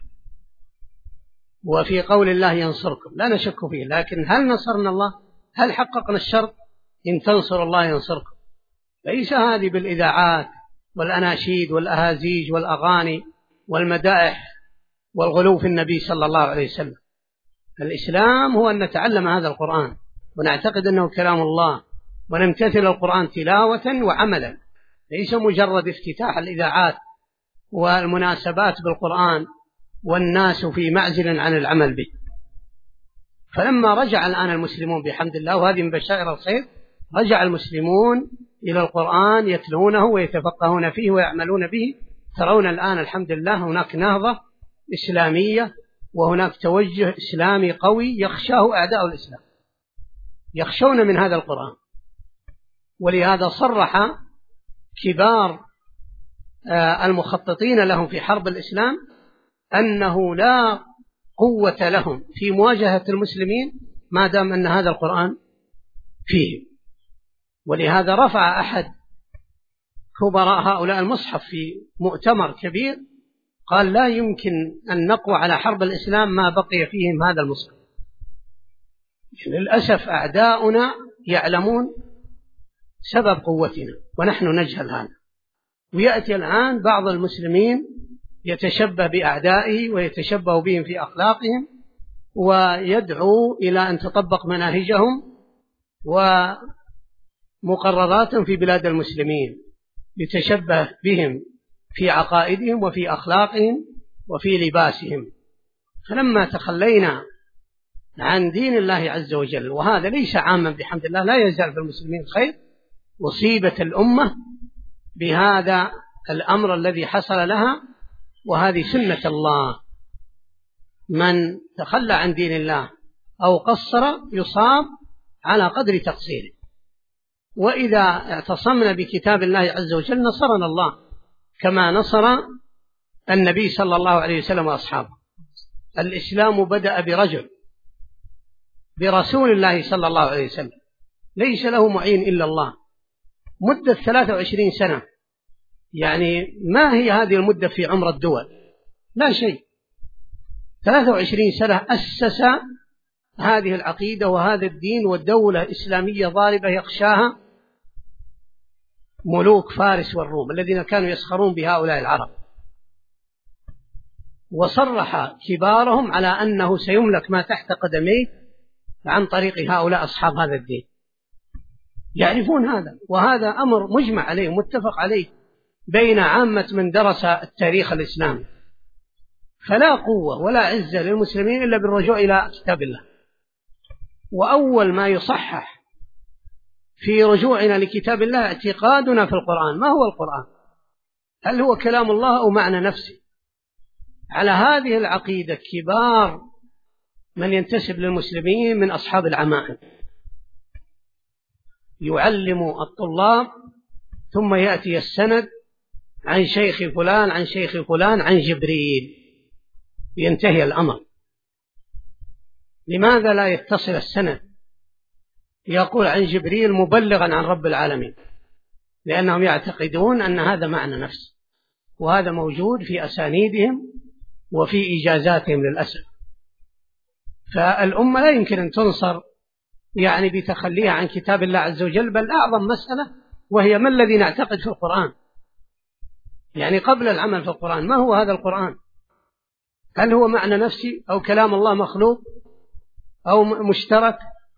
وفي قول الله ينصركم، لا نشك فيه. لكن هل نصرنا الله؟ هل حققنا الشرط إن تنصروا الله ينصركم؟ ليس هذه بالإذاعات والأناشيد والأهازيج والأغاني والمدائح والغلو في النبي صلى الله عليه وسلم. الإسلام هو أن نتعلم هذا القرآن ونعتقد أنه كلام الله ونمتثل القرآن تلاوة وعملا، ليس مجرد افتتاح الإذاعات والمناسبات بالقرآن والناس في معزل عن العمل به. فلما رجع الآن المسلمون بحمد الله، وهذه من بشائر الخير، رجع المسلمون إلى القرآن يتلونه ويتفقهون فيه ويعملون به. ترون الآن الحمد لله هناك نهضة إسلامية وهناك توجه إسلامي قوي يخشاه أعداء الإسلام، يخشون من هذا القرآن. ولهذا صرح كبار المخططين لهم في حرب الإسلام أنه لا قوة لهم في مواجهة المسلمين ما دام أن هذا القرآن فيه. ولهذا رفع أحد كبراء هؤلاء المصحف في مؤتمر كبير قال: لا يمكن أن نقوى على حرب الإسلام ما بقي فيهم هذا المصحف. للأسف أعداؤنا يعلمون سبب قوتنا ونحن نجهل هذا. ويأتي الآن بعض المسلمين يتشبه بأعدائه ويتشبه بهم في أخلاقهم ويدعو إلى أن تطبق مناهجهم ومقرراتهم في بلاد المسلمين، يتشبه بهم في عقائدهم وفي أخلاقهم وفي لباسهم. فلما تخلينا عن دين الله عز وجل، وهذا ليس عاما بحمد الله، لا يزال في المسلمين خير، أصيبت الأمة بهذا الأمر الذي حصل لها. وهذه سنة الله، من تخلى عن دين الله أو قصر يصاب على قدر تقصيره. وإذا اعتصمنا بكتاب الله عز وجل نصرنا الله كما نصر النبي صلى الله عليه وسلم وأصحابه. الإسلام بدأ برجل، برسول الله صلى الله عليه وسلم، ليس له معين إلا الله، مدة 23 سنة. يعني ما هي هذه المدة في عمر الدول؟ لا شيء. 23 سنة أسس هذه العقيدة وهذا الدين، والدولة إسلامية ضاربة يخشاها ملوك فارس والروم الذين كانوا يسخرون بهؤلاء العرب. وصرح كبارهم على أنه سيملك ما تحت قدميه عن طريق هؤلاء أصحاب هذا الدين، يعرفون هذا. وهذا أمر مجمع عليه متفق عليه بين عامة من درس التاريخ الإسلامي. فلا قوة ولا عزة للمسلمين إلا بالرجوع إلى كتاب الله. وأول ما يصحح في رجوعنا لكتاب الله اعتقادنا في القرآن. ما هو القرآن؟ هل هو كلام الله أو معنى نفسه؟ على هذه العقيدة كبار من ينتسب للمسلمين من أصحاب العمائم يعلم الطلاب، ثم يأتي السند عن شيخ فلان عن شيخ فلان عن جبريل، ينتهي الأمر. لماذا لا يتصل السند يقول عن جبريل مبلغا عن رب العالمين؟ لأنهم يعتقدون أن هذا معنى نفس، وهذا موجود في أسانيدهم وفي إجازاتهم للأسف. فالأمة لا يمكن أن تنصر يعني بتخليها عن كتاب الله عز وجل، بل أعظم مسألة وهي ما الذي نعتقد في القرآن، يعني قبل العمل في القرآن ما هو هذا القرآن؟ هل هو معنى نفسي أو كلام الله مخلوق أو مشترك؟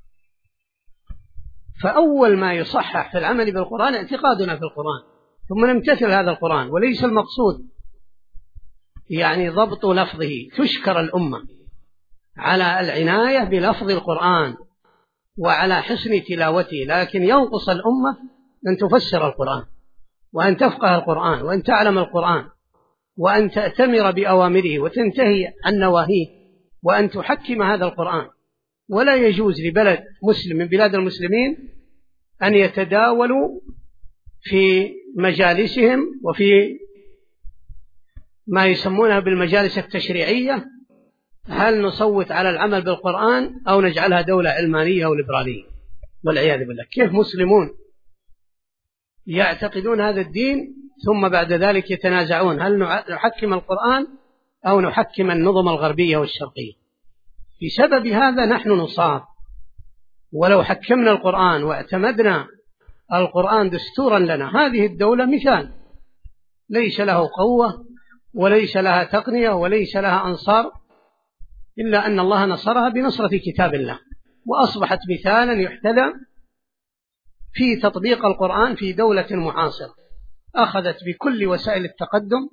فأول ما يصحح في العمل بالقرآن اعتقادنا في القرآن، ثم نمتثل هذا القرآن، وليس المقصود يعني ضبط لفظه. تشكر الأمة على العناية بلفظ القرآن وعلى حسن تلاوته، لكن ينقص الأمة أن تفسر القرآن وأن تفقه القرآن وأن تعلم القرآن وأن تأتمر بأوامره وتنتهي عن نواهيه وأن تحكم هذا القرآن. ولا يجوز لبلد مسلم من بلاد المسلمين أن يتداولوا في مجالسهم وفي ما يسمونها بالمجالس التشريعية هل نصوت على العمل بالقرآن أو نجعلها دولة علمانية أو ليبرالية، والعياذ بالله. كيف مسلمون يعتقدون هذا الدين ثم بعد ذلك يتنازعون هل نحكم القرآن أو نحكم النظم الغربية والشرقية؟ بسبب هذا نحن نصاب. ولو حكمنا القرآن واعتمدنا القرآن دستورا لنا، هذه الدولة مثال ليس له قوة وليس لها تقنية وليس لها أنصار، إلا أن الله نصرها بنصرة كتاب الله، وأصبحت مثالا يحتذى في تطبيق القرآن في دولة معاصرة أخذت بكل وسائل التقدم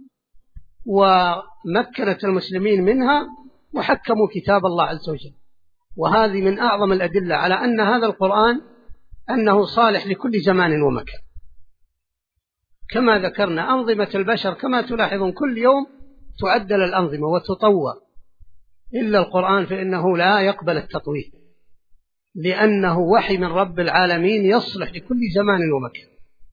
ومكنت المسلمين منها وحكموا كتاب الله عز وجل. وهذه من أعظم الأدلة على أن هذا القرآن أنه صالح لكل زمان ومكان. كما ذكرنا أنظمة البشر كما تلاحظون كل يوم تعدل الأنظمة وتطور، إلا القرآن فإنه لا يقبل التطوير، لأنه وحي من رب العالمين يصلح لكل زمان ومكان.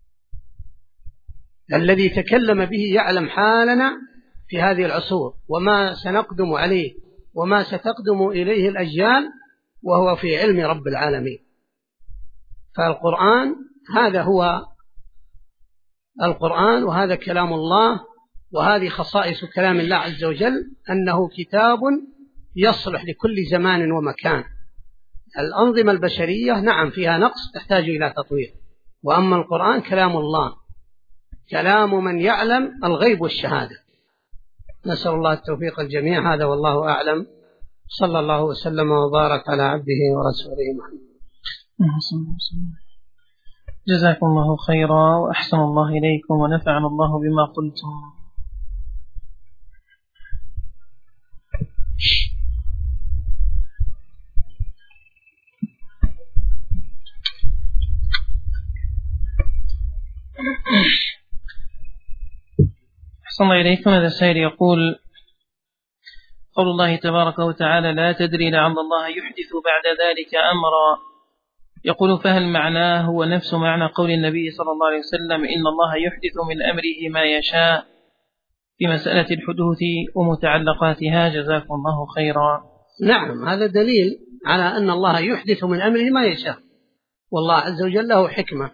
الذي تكلم به يعلم حالنا في هذه العصور وما سنقدم عليه وما ستقدم إليه الأجيال، وهو في علم رب العالمين. فالقرآن هذا هو القرآن، وهذا كلام الله، وهذه خصائص كلام الله عز وجل أنه كتاب يصلح لكل زمان ومكان. الأنظمة البشرية نعم فيها نقص تحتاج إلى تطوير، وأما القرآن كلام الله، كلام من يعلم الغيب والشهادة. نسأل الله التوفيق الجميع. هذا والله أعلم. صلى الله وسلم وبارك على عبده ورسوله محمد. جزاكم الله خيرا وأحسن الله إليكم ونفعنا الله بما قلتم. أحسن الله إليكم. هذا السائل يقول: قول الله تبارك وتعالى: لا تدري لعل الله يحدث بعد ذلك أمرا. يقول: فهل معناه هو نفس معنى قول النبي صلى الله عليه وسلم: إن الله يحدث من أمره ما يشاء في مسألة الحدوث ومتعلقاتها؟ جزاكم الله خيرا. نعم، هذا دليل على أن الله يحدث من أمره ما يشاء، والله عز وجل له حكمة.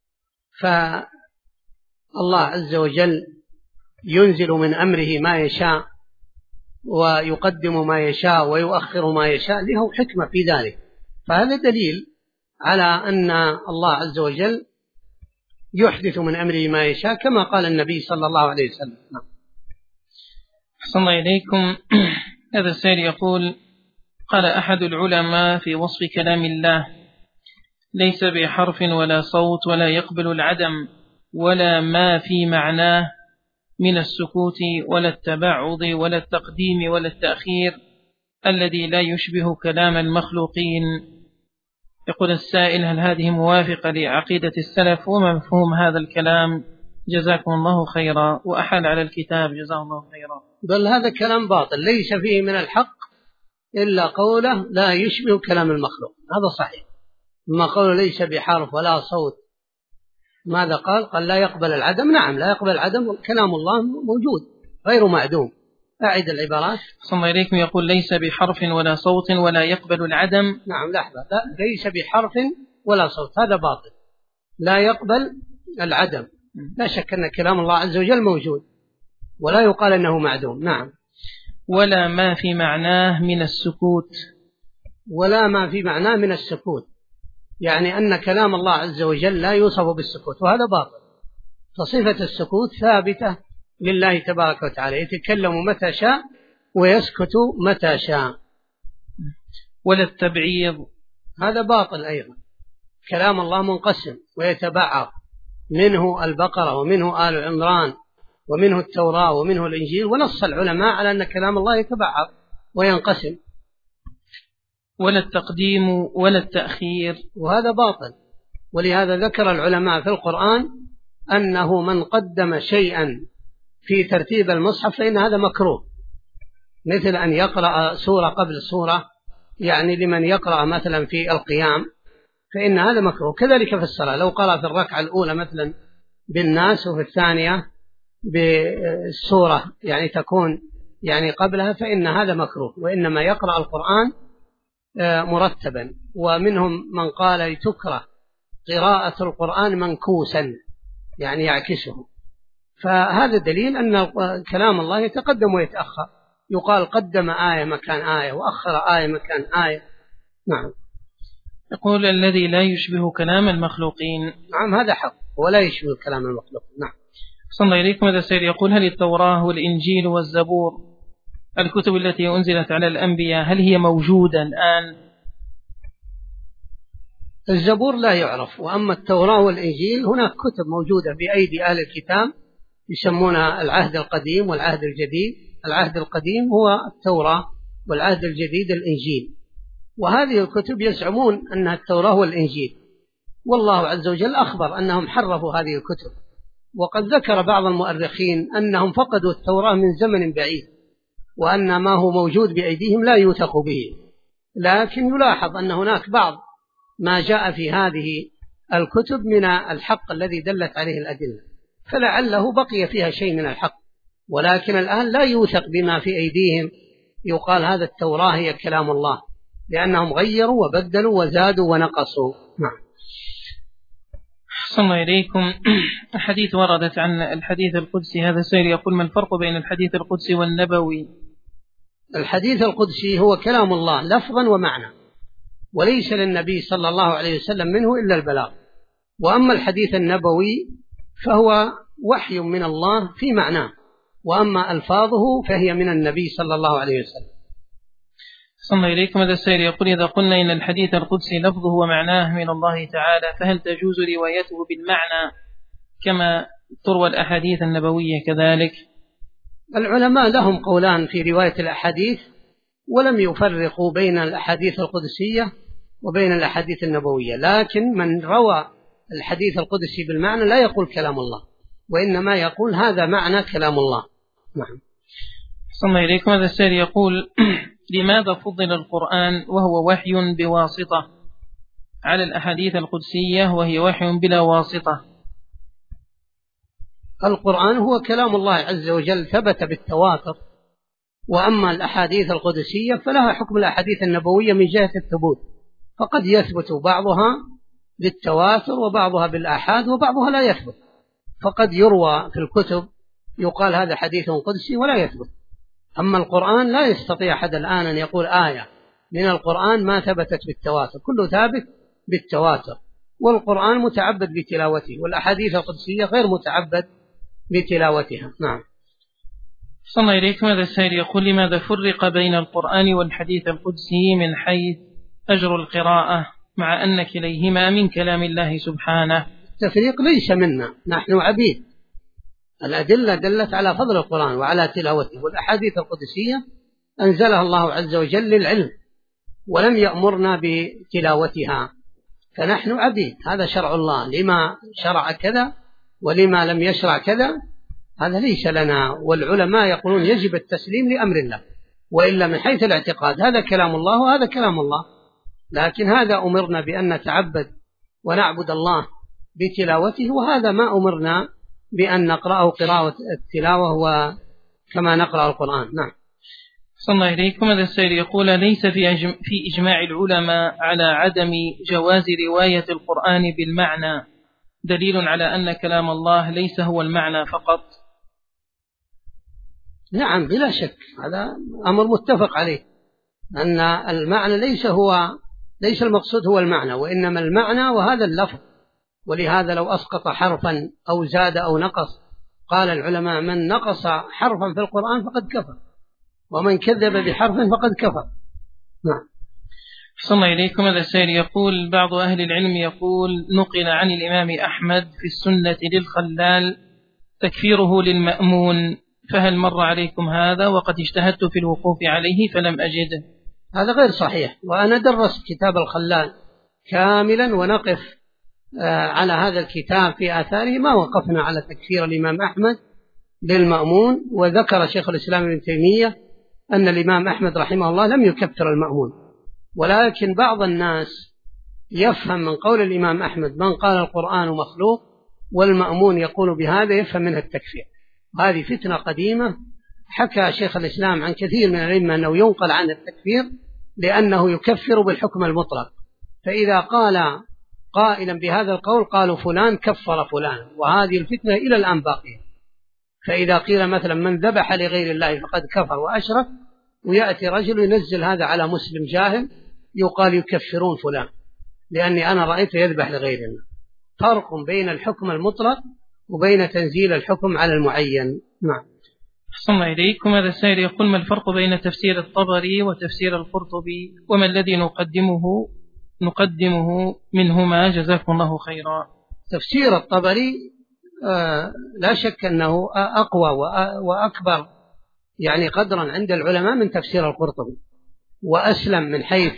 فالله عز وجل ينزل من أمره ما يشاء ويقدم ما يشاء ويؤخر ما يشاء، له حكمة في ذلك. فهذا دليل على أن الله عز وجل يحدث من أمره ما يشاء كما قال النبي صلى الله عليه وسلم. أحسن الله إليكم. هذا السائل يقول: قال أحد العلماء في وصف كلام الله: ليس بحرف ولا صوت ولا يقبل العدم ولا ما في معناه من السكوت ولا التبعض ولا التقديم ولا التأخير الذي لا يشبه كلام المخلوقين. يقول السائل: هل هذه موافقة لعقيدة السلف وما مفهوم هذا الكلام؟ جزاكم الله خيرا وأحل على الكتاب. جزاه الله خيرا. بل هذا كلام باطل ليس فيه من الحق إلا قوله لا يشبه كلام المخلوق، هذا صحيح. ما قوله ليس بحرف ولا صوت، ماذا قال؟ قال لا يقبل العدم. نعم لا يقبل العدم، كلام الله موجود غير معدوم. أعد العبارات. صلى الله عليكم. يقول: ليس بحرف ولا صوت ولا يقبل العدم. نعم لحظة، لا ليس بحرف ولا صوت، هذا باطل. لا يقبل العدم. لا شك أن كلام الله عز وجل موجود ولا يقال أنه معدوم. نعم. ولا ما في معناه من السكوت. ولا ما في معناه من السكوت، يعني أن كلام الله عز وجل لا يوصف بالسكوت، وهذا باطل. فصفة السكوت ثابتة لله تبارك وتعالى، يتكلم متى شاء ويسكت متى شاء. ولا التبعيض، هذا باطل أيضا. كلام الله منقسم ويتبعض، منه البقرة ومنه آل عمران ومنه التوراة ومنه الإنجيل، ونص العلماء على أن كلام الله يتبعض وينقسم. ولا التقديم ولا التأخير، وهذا باطل. ولهذا ذكر العلماء في القرآن أنه من قدم شيئا في ترتيب المصحف فإن هذا مكروه، مثل أن يقرأ سورة قبل سورة، يعني لمن يقرأ مثلا في القيام فإن هذا مكروه. كذلك في الصلاة، لو قرأ في الركعة الأولى مثلا بالناس وفي الثانية بالسورة يعني تكون يعني قبلها فإن هذا مكروه، وإنما يقرأ القرآن مرتبا. ومنهم من قال تكره قراءة القرآن منكوسا، يعني يعكسه. فهذا دليل أن كلام الله يتقدم ويتأخر، يقال قدم آية مكان آية وأخر آية مكان آية. نعم. يقول الذي لا يشبه كلام المخلوقين. نعم هذا حق، ولا يشبه كلام المخلوقين. نعم. صلى الله إليكم. هذا السيد يقول هل التوراة والإنجيل والزبور الكتب التي أنزلت على الأنبياء هل هي موجودة الآن؟ الزبور لا يعرف، وأما التوراة والإنجيل هناك كتب موجودة بأيدي أهل الكتاب يسمونها العهد القديم والعهد الجديد. العهد القديم هو التوراة والعهد الجديد الإنجيل، وهذه الكتب يزعمون أنها التوراة والإنجيل، والله عز وجل أخبر أنهم حرفوا هذه الكتب. وقد ذكر بعض المؤرخين أنهم فقدوا التوراة من زمن بعيد، وأن ما هو موجود بأيديهم لا يوثق به، لكن يلاحظ أن هناك بعض ما جاء في هذه الكتب من الحق الذي دلت عليه الأدلة، فلعله بقي فيها شيء من الحق، ولكن الآن لا يوثق بما في أيديهم يقال هذا التوراة هي كلام الله، لأنهم غيروا وبدلوا وزادوا ونقصوا. نعم. صلى الله إليكم. حديث وردت عن الحديث القدسي. هذا السائل يقول ما الفرق بين الحديث القدسي والنبوي؟ الحديث القدسي هو كلام الله لفظا ومعنى، وليس للنبي صلى الله عليه وسلم منه إلا البلاغ. وأما الحديث النبوي فهو وحي من الله في معناه، وأما ألفاظه فهي من النبي صلى الله عليه وسلم. صلى الله إليكم. هذا السائل يقول إذا قلنا إن الحديث القدسي لفظه ومعناه من الله تعالى فهل تجوز روايته بالمعنى كما تروى الأحاديث النبوية كذلك؟ العلماء لهم قولان في رواية الأحاديث، ولم يفرقوا بين الأحاديث القدسية وبين الأحاديث النبوية، لكن من روى الحديث القدسي بالمعنى لا يقول كلام الله، وإنما يقول هذا معنى كلام الله. نعم. صلى الله إليكم. هذا السائل يقول لماذا فضل القرآن وهو وحي بواسطة على الأحاديث القدسية وهي وحي بلا واسطة؟ القرآن هو كلام الله عز وجل ثبت بالتواتر، وأما الأحاديث القدسية فلها حكم الأحاديث النبوية من جهة الثبوت، فقد يثبت بعضها بالتواتر وبعضها بالآحاد وبعضها لا يثبت، فقد يروى في الكتب يقال هذا حديث قدسي ولا يثبت. أما القرآن لا يستطيع أحد الآن أن يقول آية من القرآن ما ثبتت بالتواتر، كله ثابت بالتواتر، والقرآن متعبد بتلاوته، والأحاديث القدسية غير متعبد بتلاوتها. نعم. صلى الله إليكم. هذا السائل يقول لماذا فرق بين القرآن والحديث القدسي من حيث أجر القراءة مع أن كليهما من كلام الله سبحانه؟ التفريق ليس منا، نحن عبيد، الأدلة دلت على فضل القرآن وعلى تلاوته، والأحاديث القدسية أنزلها الله عز وجل للعلم ولم يأمرنا بتلاوتها، فنحن عبيد، هذا شرع الله، لما شرع كذا ولما لم يشرع كذا هذا ليس لنا. والعلماء يقولون يجب التسليم لأمر الله، وإلا من حيث الاعتقاد هذا كلام الله وهذا كلام الله، لكن هذا أمرنا بأن نتعبد ونعبد الله بتلاوته، وهذا ما أمرنا بأن نقرأه قراءة التلاوة وكما نقرأ القرآن. نعم. صلى الله إليكم. هذا السائل يقول ليس في إجماع العلماء على عدم جواز رواية القرآن بالمعنى دليل على أن كلام الله ليس هو المعنى فقط؟ نعم بلا شك، هذا أمر متفق عليه، أن المعنى ليس المقصود هو المعنى، وإنما المعنى وهذا اللفظ. ولهذا لو أسقط حرفا أو زاد أو نقص، قال العلماء من نقص حرفا في القرآن فقد كفر، ومن كذب بحرف فقد كفر. نعم. أحسن الله إليكم. هذا السائل يقول بعض أهل العلم يقول نقل عن الإمام أحمد في السنة للخلال تكفيره للمأمون، فهل مر عليكم هذا؟ وقد اجتهدت في الوقوف عليه فلم أجده. هذا غير صحيح، وأنا درست كتاب الخلال كاملا ونقف على هذا الكتاب في آثاره، ما وقفنا على تكفير الإمام أحمد للمأمون. وذكر شيخ الإسلام ابن تيمية أن الإمام أحمد رحمه الله لم يكفر المأمون، ولكن بعض الناس يفهم من قول الإمام أحمد من قال القرآن مخلوق والمأمون يقول بهذا يفهم منها التكفير. هذه فتنة قديمة، حكى شيخ الإسلام عن كثير من العلم أنه ينقل عن التكفير لأنه يكفر بالحكم المطلق، فإذا قال قائلا بهذا القول قالوا فلان كفر فلان، وهذه الفتنة إلى الآن باقية. فإذا قيل مثلا من ذبح لغير الله فقد كفر وأشرك، ويأتي رجل ينزل هذا على مسلم جاهل يقال يكفرون فلان لأني أنا رأيت يذبح لغير الله. فرق بين الحكم المطلق وبين تنزيل الحكم على المعين. نعم. أحسن الله إليكم. هذا السائل يقول ما الفرق بين تفسير الطبري وتفسير القرطبي، وما الذي نقدمه منهما؟ جزاكم الله خيرا. تفسير الطبري لا شك أنه أقوى وأكبر يعني قدرا عند العلماء من تفسير القرطبي، وأسلم من حيث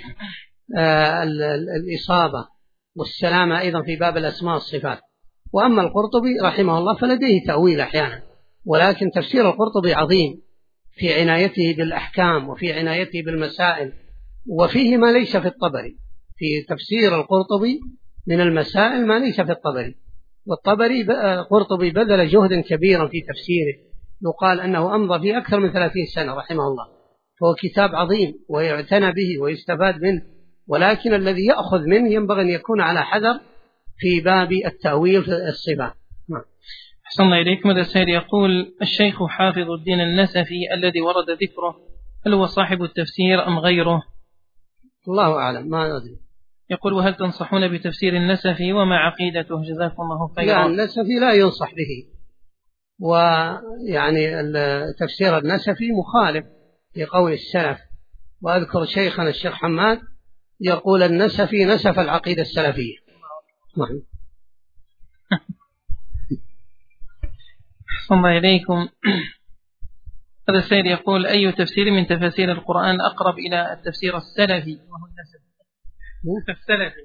الإصابة والسلامة أيضا في باب الأسماء والصفات. وأما القرطبي رحمه الله فلديه تأويل أحيانا، ولكن تفسير القرطبي عظيم في عنايته بالأحكام وفي عنايته بالمسائل، وفيه ما ليس في الطبري. في تفسير القرطبي من المسائل ما ليس في الطبري، قرطبي بذل جهدا كبيرا في تفسيره، يقال أنه أمضى فيه أكثر من 30 سنة رحمه الله، فهو كتاب عظيم ويعتنى به ويستفاد منه، ولكن الذي يأخذ منه ينبغي أن يكون على حذر في باب التأويل في الصفات. أحسن الله إليكم. هذا السائل يقول الشيخ حافظ الدين النسفي الذي ورد ذكره هل هو صاحب التفسير أم غيره؟ الله أعلم، ما أدري. يقول وهل تنصحون بتفسير النسفي وما عقيدته؟ جزاكم الله خيرا. لا، النسفي لا ينصح به، ويعني تفسير النسفي مخالف لقول السلف. وأذكر شيخنا الشيخ حماد يقول النسفي نسف العقيدة السلفية. أحسن الله إليكم. هذا السائل يقول أي تفسير من تفاسير القرآن أقرب إلى التفسير السلفي وهو النسفي؟ السلفي.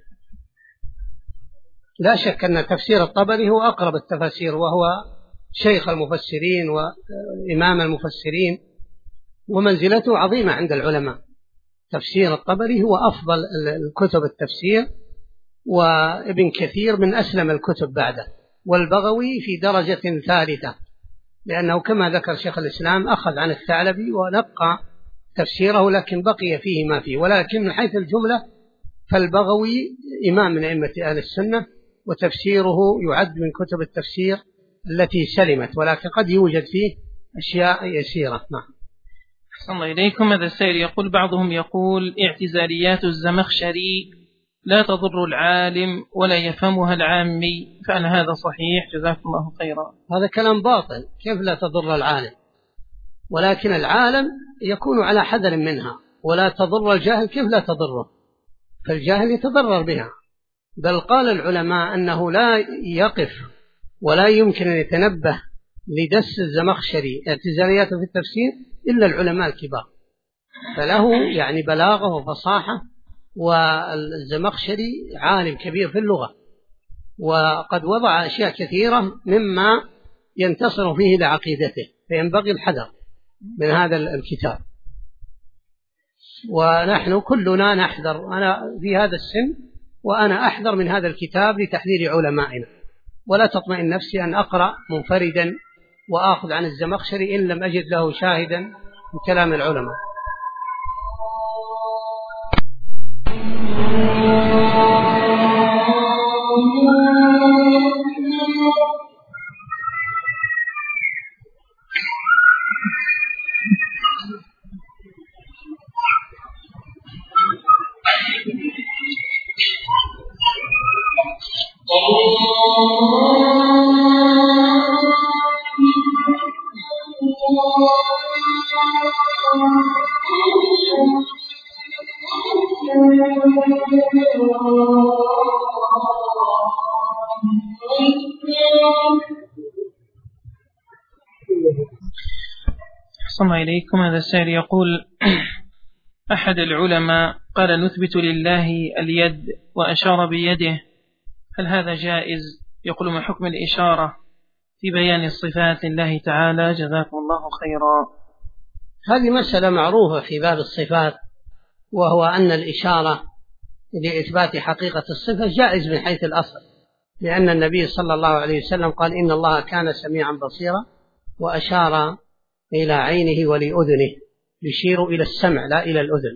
لا شك أن تفسير الطبري هو أقرب التفاسير، وهو شيخ المفسرين وإمام المفسرين، ومنزلته عظيمة عند العلماء. تفسير الطبري هو أفضل الكتب التفسير، وابن كثير من أسلم الكتب بعده، والبغوي في درجة ثالثة، لأنه كما ذكر شيخ الإسلام أخذ عن الثعلبي ونقى تفسيره، لكن بقي فيه ما فيه. ولكن من حيث الجملة فالبغوي إمام من أئمة أهل السنة، وتفسيره يعد من كتب التفسير التي سلمت، ولكن قد يوجد فيه أشياء يسيرة. أحسن الله إليكم. هذا السائل يقول بعضهم يقول اعتزاليات الزمخشري لا تضر العالم ولا يفهمها العامي، فأنا هذا صحيح؟ جزاكم الله خيرا. هذا كلام باطل، كيف لا تضر العالم؟ ولكن العالم يكون على حذر منها، ولا تضر الجاهل كيف لا تضره؟ فالجاهل يتضرر بها. بل قال العلماء أنه لا يقف ولا يمكن أن يتنبه لدس الزمخشري اعتزالياته في التفسير إلا العلماء الكبار، فله يعني بلاغة وفصاحة. والزمخشري عالم كبير في اللغة، وقد وضع أشياء كثيرة مما ينتصر فيه لعقيدته، فينبغي الحذر من هذا الكتاب. ونحن كلنا نحذر، أنا في هذا السن وأنا أحذر من هذا الكتاب لتحذير علمائنا، ولا تطمئن نفسي أن أقرأ منفردا وآخذ عن الزمخشري إن لم أجد له شاهدا من كلام العلماء. أحسن إليكم. هذا السائل يقول: أحد العلماء قال: نثبت لله اليد وأشار بيده، هل هذا جائز؟ يقول: ما حكم الإشارة في بيان الصفات لله تعالى؟ جزاكم الله خيرا. هذه مسألة معروفة في باب الصفات، وهو أن الإشارة لإثبات حقيقة الصفة جائز من حيث الأصل، لأن النبي صلى الله عليه وسلم قال: إن الله كان سميعا بصيرا، وأشار إلى عينه ولأذنه، يشير إلى السمع لا إلى الأذن.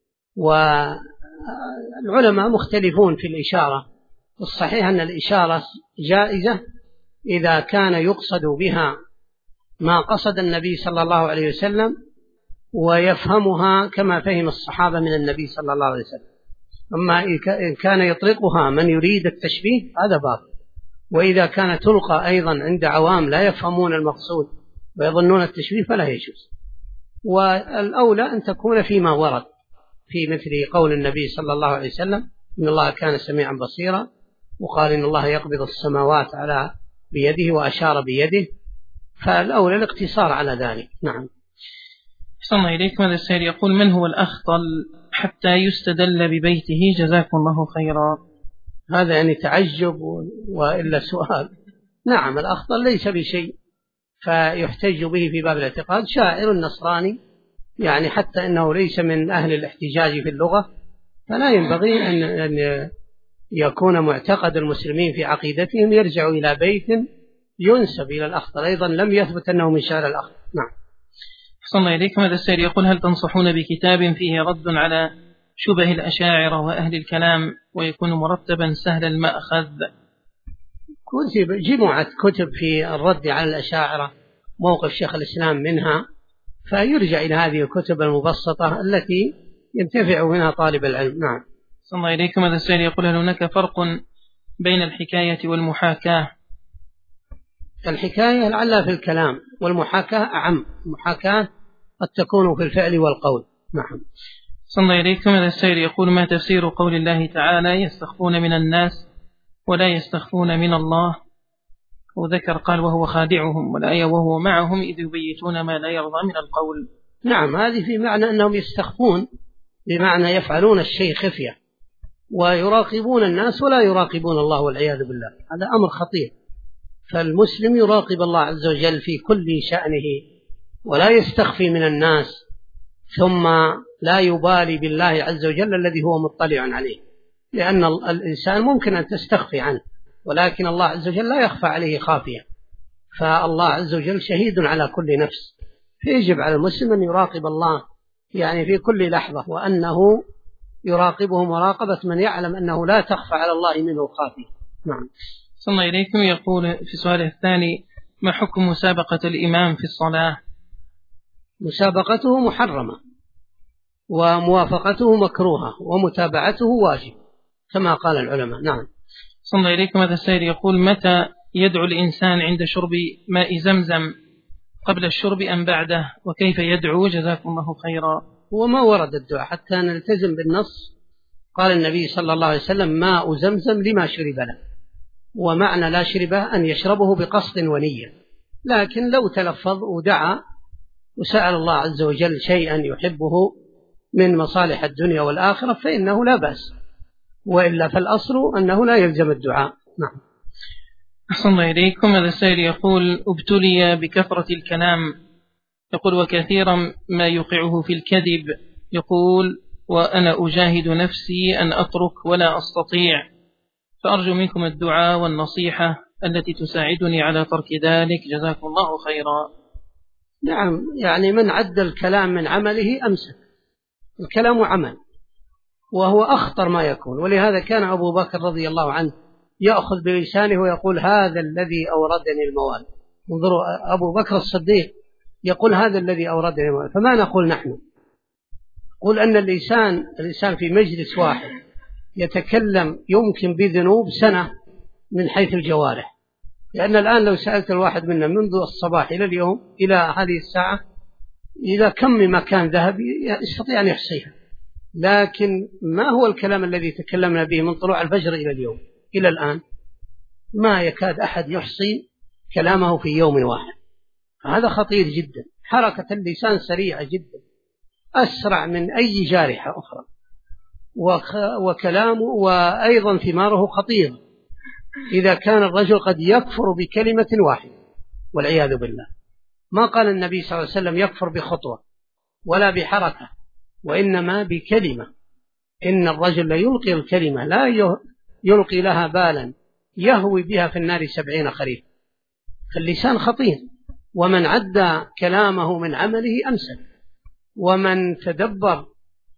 والعلماء مختلفون في الإشارة، والصحيح أن الإشارة جائزة إذا كان يقصد بها ما قصد النبي صلى الله عليه وسلم ويفهمها كما فهم الصحابة من النبي صلى الله عليه وسلم. أما إن كان يطلقها من يريد التشبيه هذا باطل، وإذا كانت تلقى أيضا عند عوام لا يفهمون المقصود ويظنون التشبيه فلا يجوز. والأولى أن تكون فيما ورد في مثل قول النبي صلى الله عليه وسلم: إن الله كان سميعا بصيرا، وقال: إن الله يقبض السماوات على بيده، وأشار بيده، فالأولى الاقتصار على ذلك. نعم. أحسن إليكم. هذا السائل يقول: من هو الأخطل حتى يستدل ببيته؟ جزاكم الله خيرا. هذا يعني تعجب وإلا سؤال. نعم، الأخطل ليس بشيء فيحتج به في باب الاعتقاد، شاعر نصراني يعني، حتى إنه ليس من أهل الاحتجاج في اللغة، فلا ينبغي أن يكون معتقد المسلمين في عقيدتهم يرجع إلى بيت ينسب إلى الأخطل، أيضا لم يثبت أنه من شعر الأخطل. نعم. أحسن الله إليكم. هذا السائل يقول: هل تنصحون بكتاب فيه رد على شبه الأشاعرة وأهل الكلام، ويكون مرتبا سهل المأخذ؟ جمعت كتب في الرد على الأشاعرة، موقف شيخ الإسلام منها، فيرجع إلى هذه الكتب المبسطة التي ينتفع منها طالب العلم. نعم. أحسن الله إليكم. هذا السائل يقول: هل هناك فرق بين الحكاية والمحاكاة؟ الحكاية لعلها في الكلام، والمحاكاة أعم. المحاكاة قد تكون في الفعل والقول. نعم. أحسن الله إليكم. هذا السائل يقول: ما تفسير قول الله تعالى: يستخفون من الناس ولا يستخفون من الله؟ وذكر قال: وهو خادعهم، والآية: وهو معهم إذ يبيتون ما لا يرضى من القول. نعم، هذه في معنى أنهم يستخفون، بمعنى يفعلون الشيء خفية، ويراقبون الناس ولا يراقبون الله والعياذ بالله. هذا أمر خطير. فالمسلم يراقب الله عز وجل في كل شأنه، ولا يستخفي من الناس، ثم لا يبالي بالله عز وجل الذي هو مطلع عليه، لأن الإنسان ممكن أن تستخفي عنه، ولكن الله عز وجل لا يخفى عليه خافية، فالله عز وجل شهيد على كل نفس، فيجب على المسلم أن يراقب الله يعني في كل لحظة، وأنه يراقبه مراقبة من يعلم أنه لا تخفى على الله منه خافية. نعم. صلى الله إليكم. يقول في سؤاله الثاني: ما حكم مسابقة الإمام في الصلاة؟ مسابقته محرمة، وموافقته مكروهة، ومتابعته واجب كما قال العلماء. نعم. صلى الله إليكم. هذا السائل يقول: متى يدعو الإنسان عند شرب ماء زمزم، قبل الشرب أم بعده؟ وكيف يدعو؟ جزاكم الله خيرا. وما ورد الدعاء حتى نلتزم بالنص. قال النبي صلى الله عليه وسلم: ماء زمزم لما شرب له، ومعنى لا شربه أن يشربه بقصد ونية، لكن لو تلفظ ودعا وسأل الله عز وجل شيئا يحبه من مصالح الدنيا والآخرة فإنه لا بأس، وإلا فالأصل أنه لا يلزم الدعاء. نعم. أحسن الله إليكم. هذا السائل يقول: ابتلي بكثرة الكلام، يقول وكثيرا ما يوقعه في الكذب، يقول: وأنا أجاهد نفسي أن أترك ولا أستطيع، فأرجو منكم الدعاء والنصيحة التي تساعدني على ترك ذلك، جزاكم الله خيرا. نعم، يعني من عد الكلام من عمله أمسك. الكلام عمل، وهو أخطر ما يكون، ولهذا كان أبو بكر رضي الله عنه يأخذ بلسانه ويقول: هذا الذي أوردني الموال. انظروا، أبو بكر الصديق يقول: هذا الذي أوردني الموال. فما نقول نحن؟ قل أن الإنسان في مجلس واحد يتكلم يمكن بذنوب سنة من حيث الجوارح، لأن الآن لو سألت الواحد منا منذ الصباح إلى اليوم إلى هذه الساعة إذا كم مكان ذهب يستطيع أن يحصيها، لكن ما هو الكلام الذي تكلمنا به من طلوع الفجر إلى اليوم إلى الآن؟ ما يكاد أحد يحصي كلامه في يوم واحد. هذا خطير جدا. حركة اللسان سريعة جدا، أسرع من أي جارحة أخرى، وكلامه وأيضا ثماره خطيرة إذا كان الرجل قد يكفر بكلمة واحدة والعياذ بالله. ما قال النبي صلى الله عليه وسلم يكفر بخطوة ولا بحركة، وإنما بكلمة. إن الرجل لا يلقي الكلمة لا يلقي لها بالا يهوي بها في النار 70 خريف. فاللسان خطير، ومن عد كلامه من عمله أمسك، ومن تدبر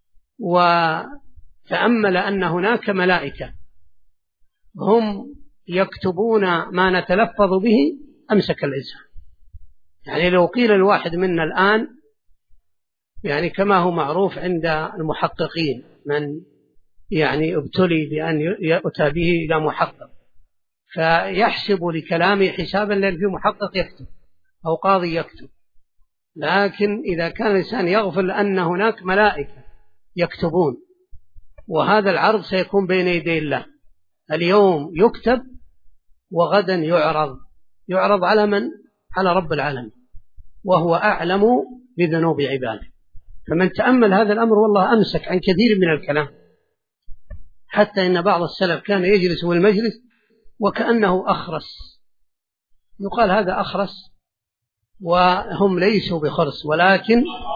وتأمل أن هناك ملائكة هم يكتبون ما نتلفظ به أمسك الإنسان. يعني لو قيل الواحد منا الآن، يعني كما هو معروف عند المحققين، من يعني ابتلي بأن يؤتى به إلى محقق فيحسب لكلامه حسابا، لأن في محقق يكتب أو قاضي يكتب. لكن إذا كان الإنسان يغفل أن هناك ملائكة يكتبون، وهذا العرض سيكون بين يدي الله، اليوم يكتب وغدا يعرض على من؟ على رب العالمين، وهو أعلم بذنوب عباده. فمن تأمل هذا الأمر والله أمسك عن كثير من الكلام، حتى إن بعض السلف كان يجلس في المجلس وكأنه أخرس، يقال هذا أخرس، وهم ليسوا بخرس ولكن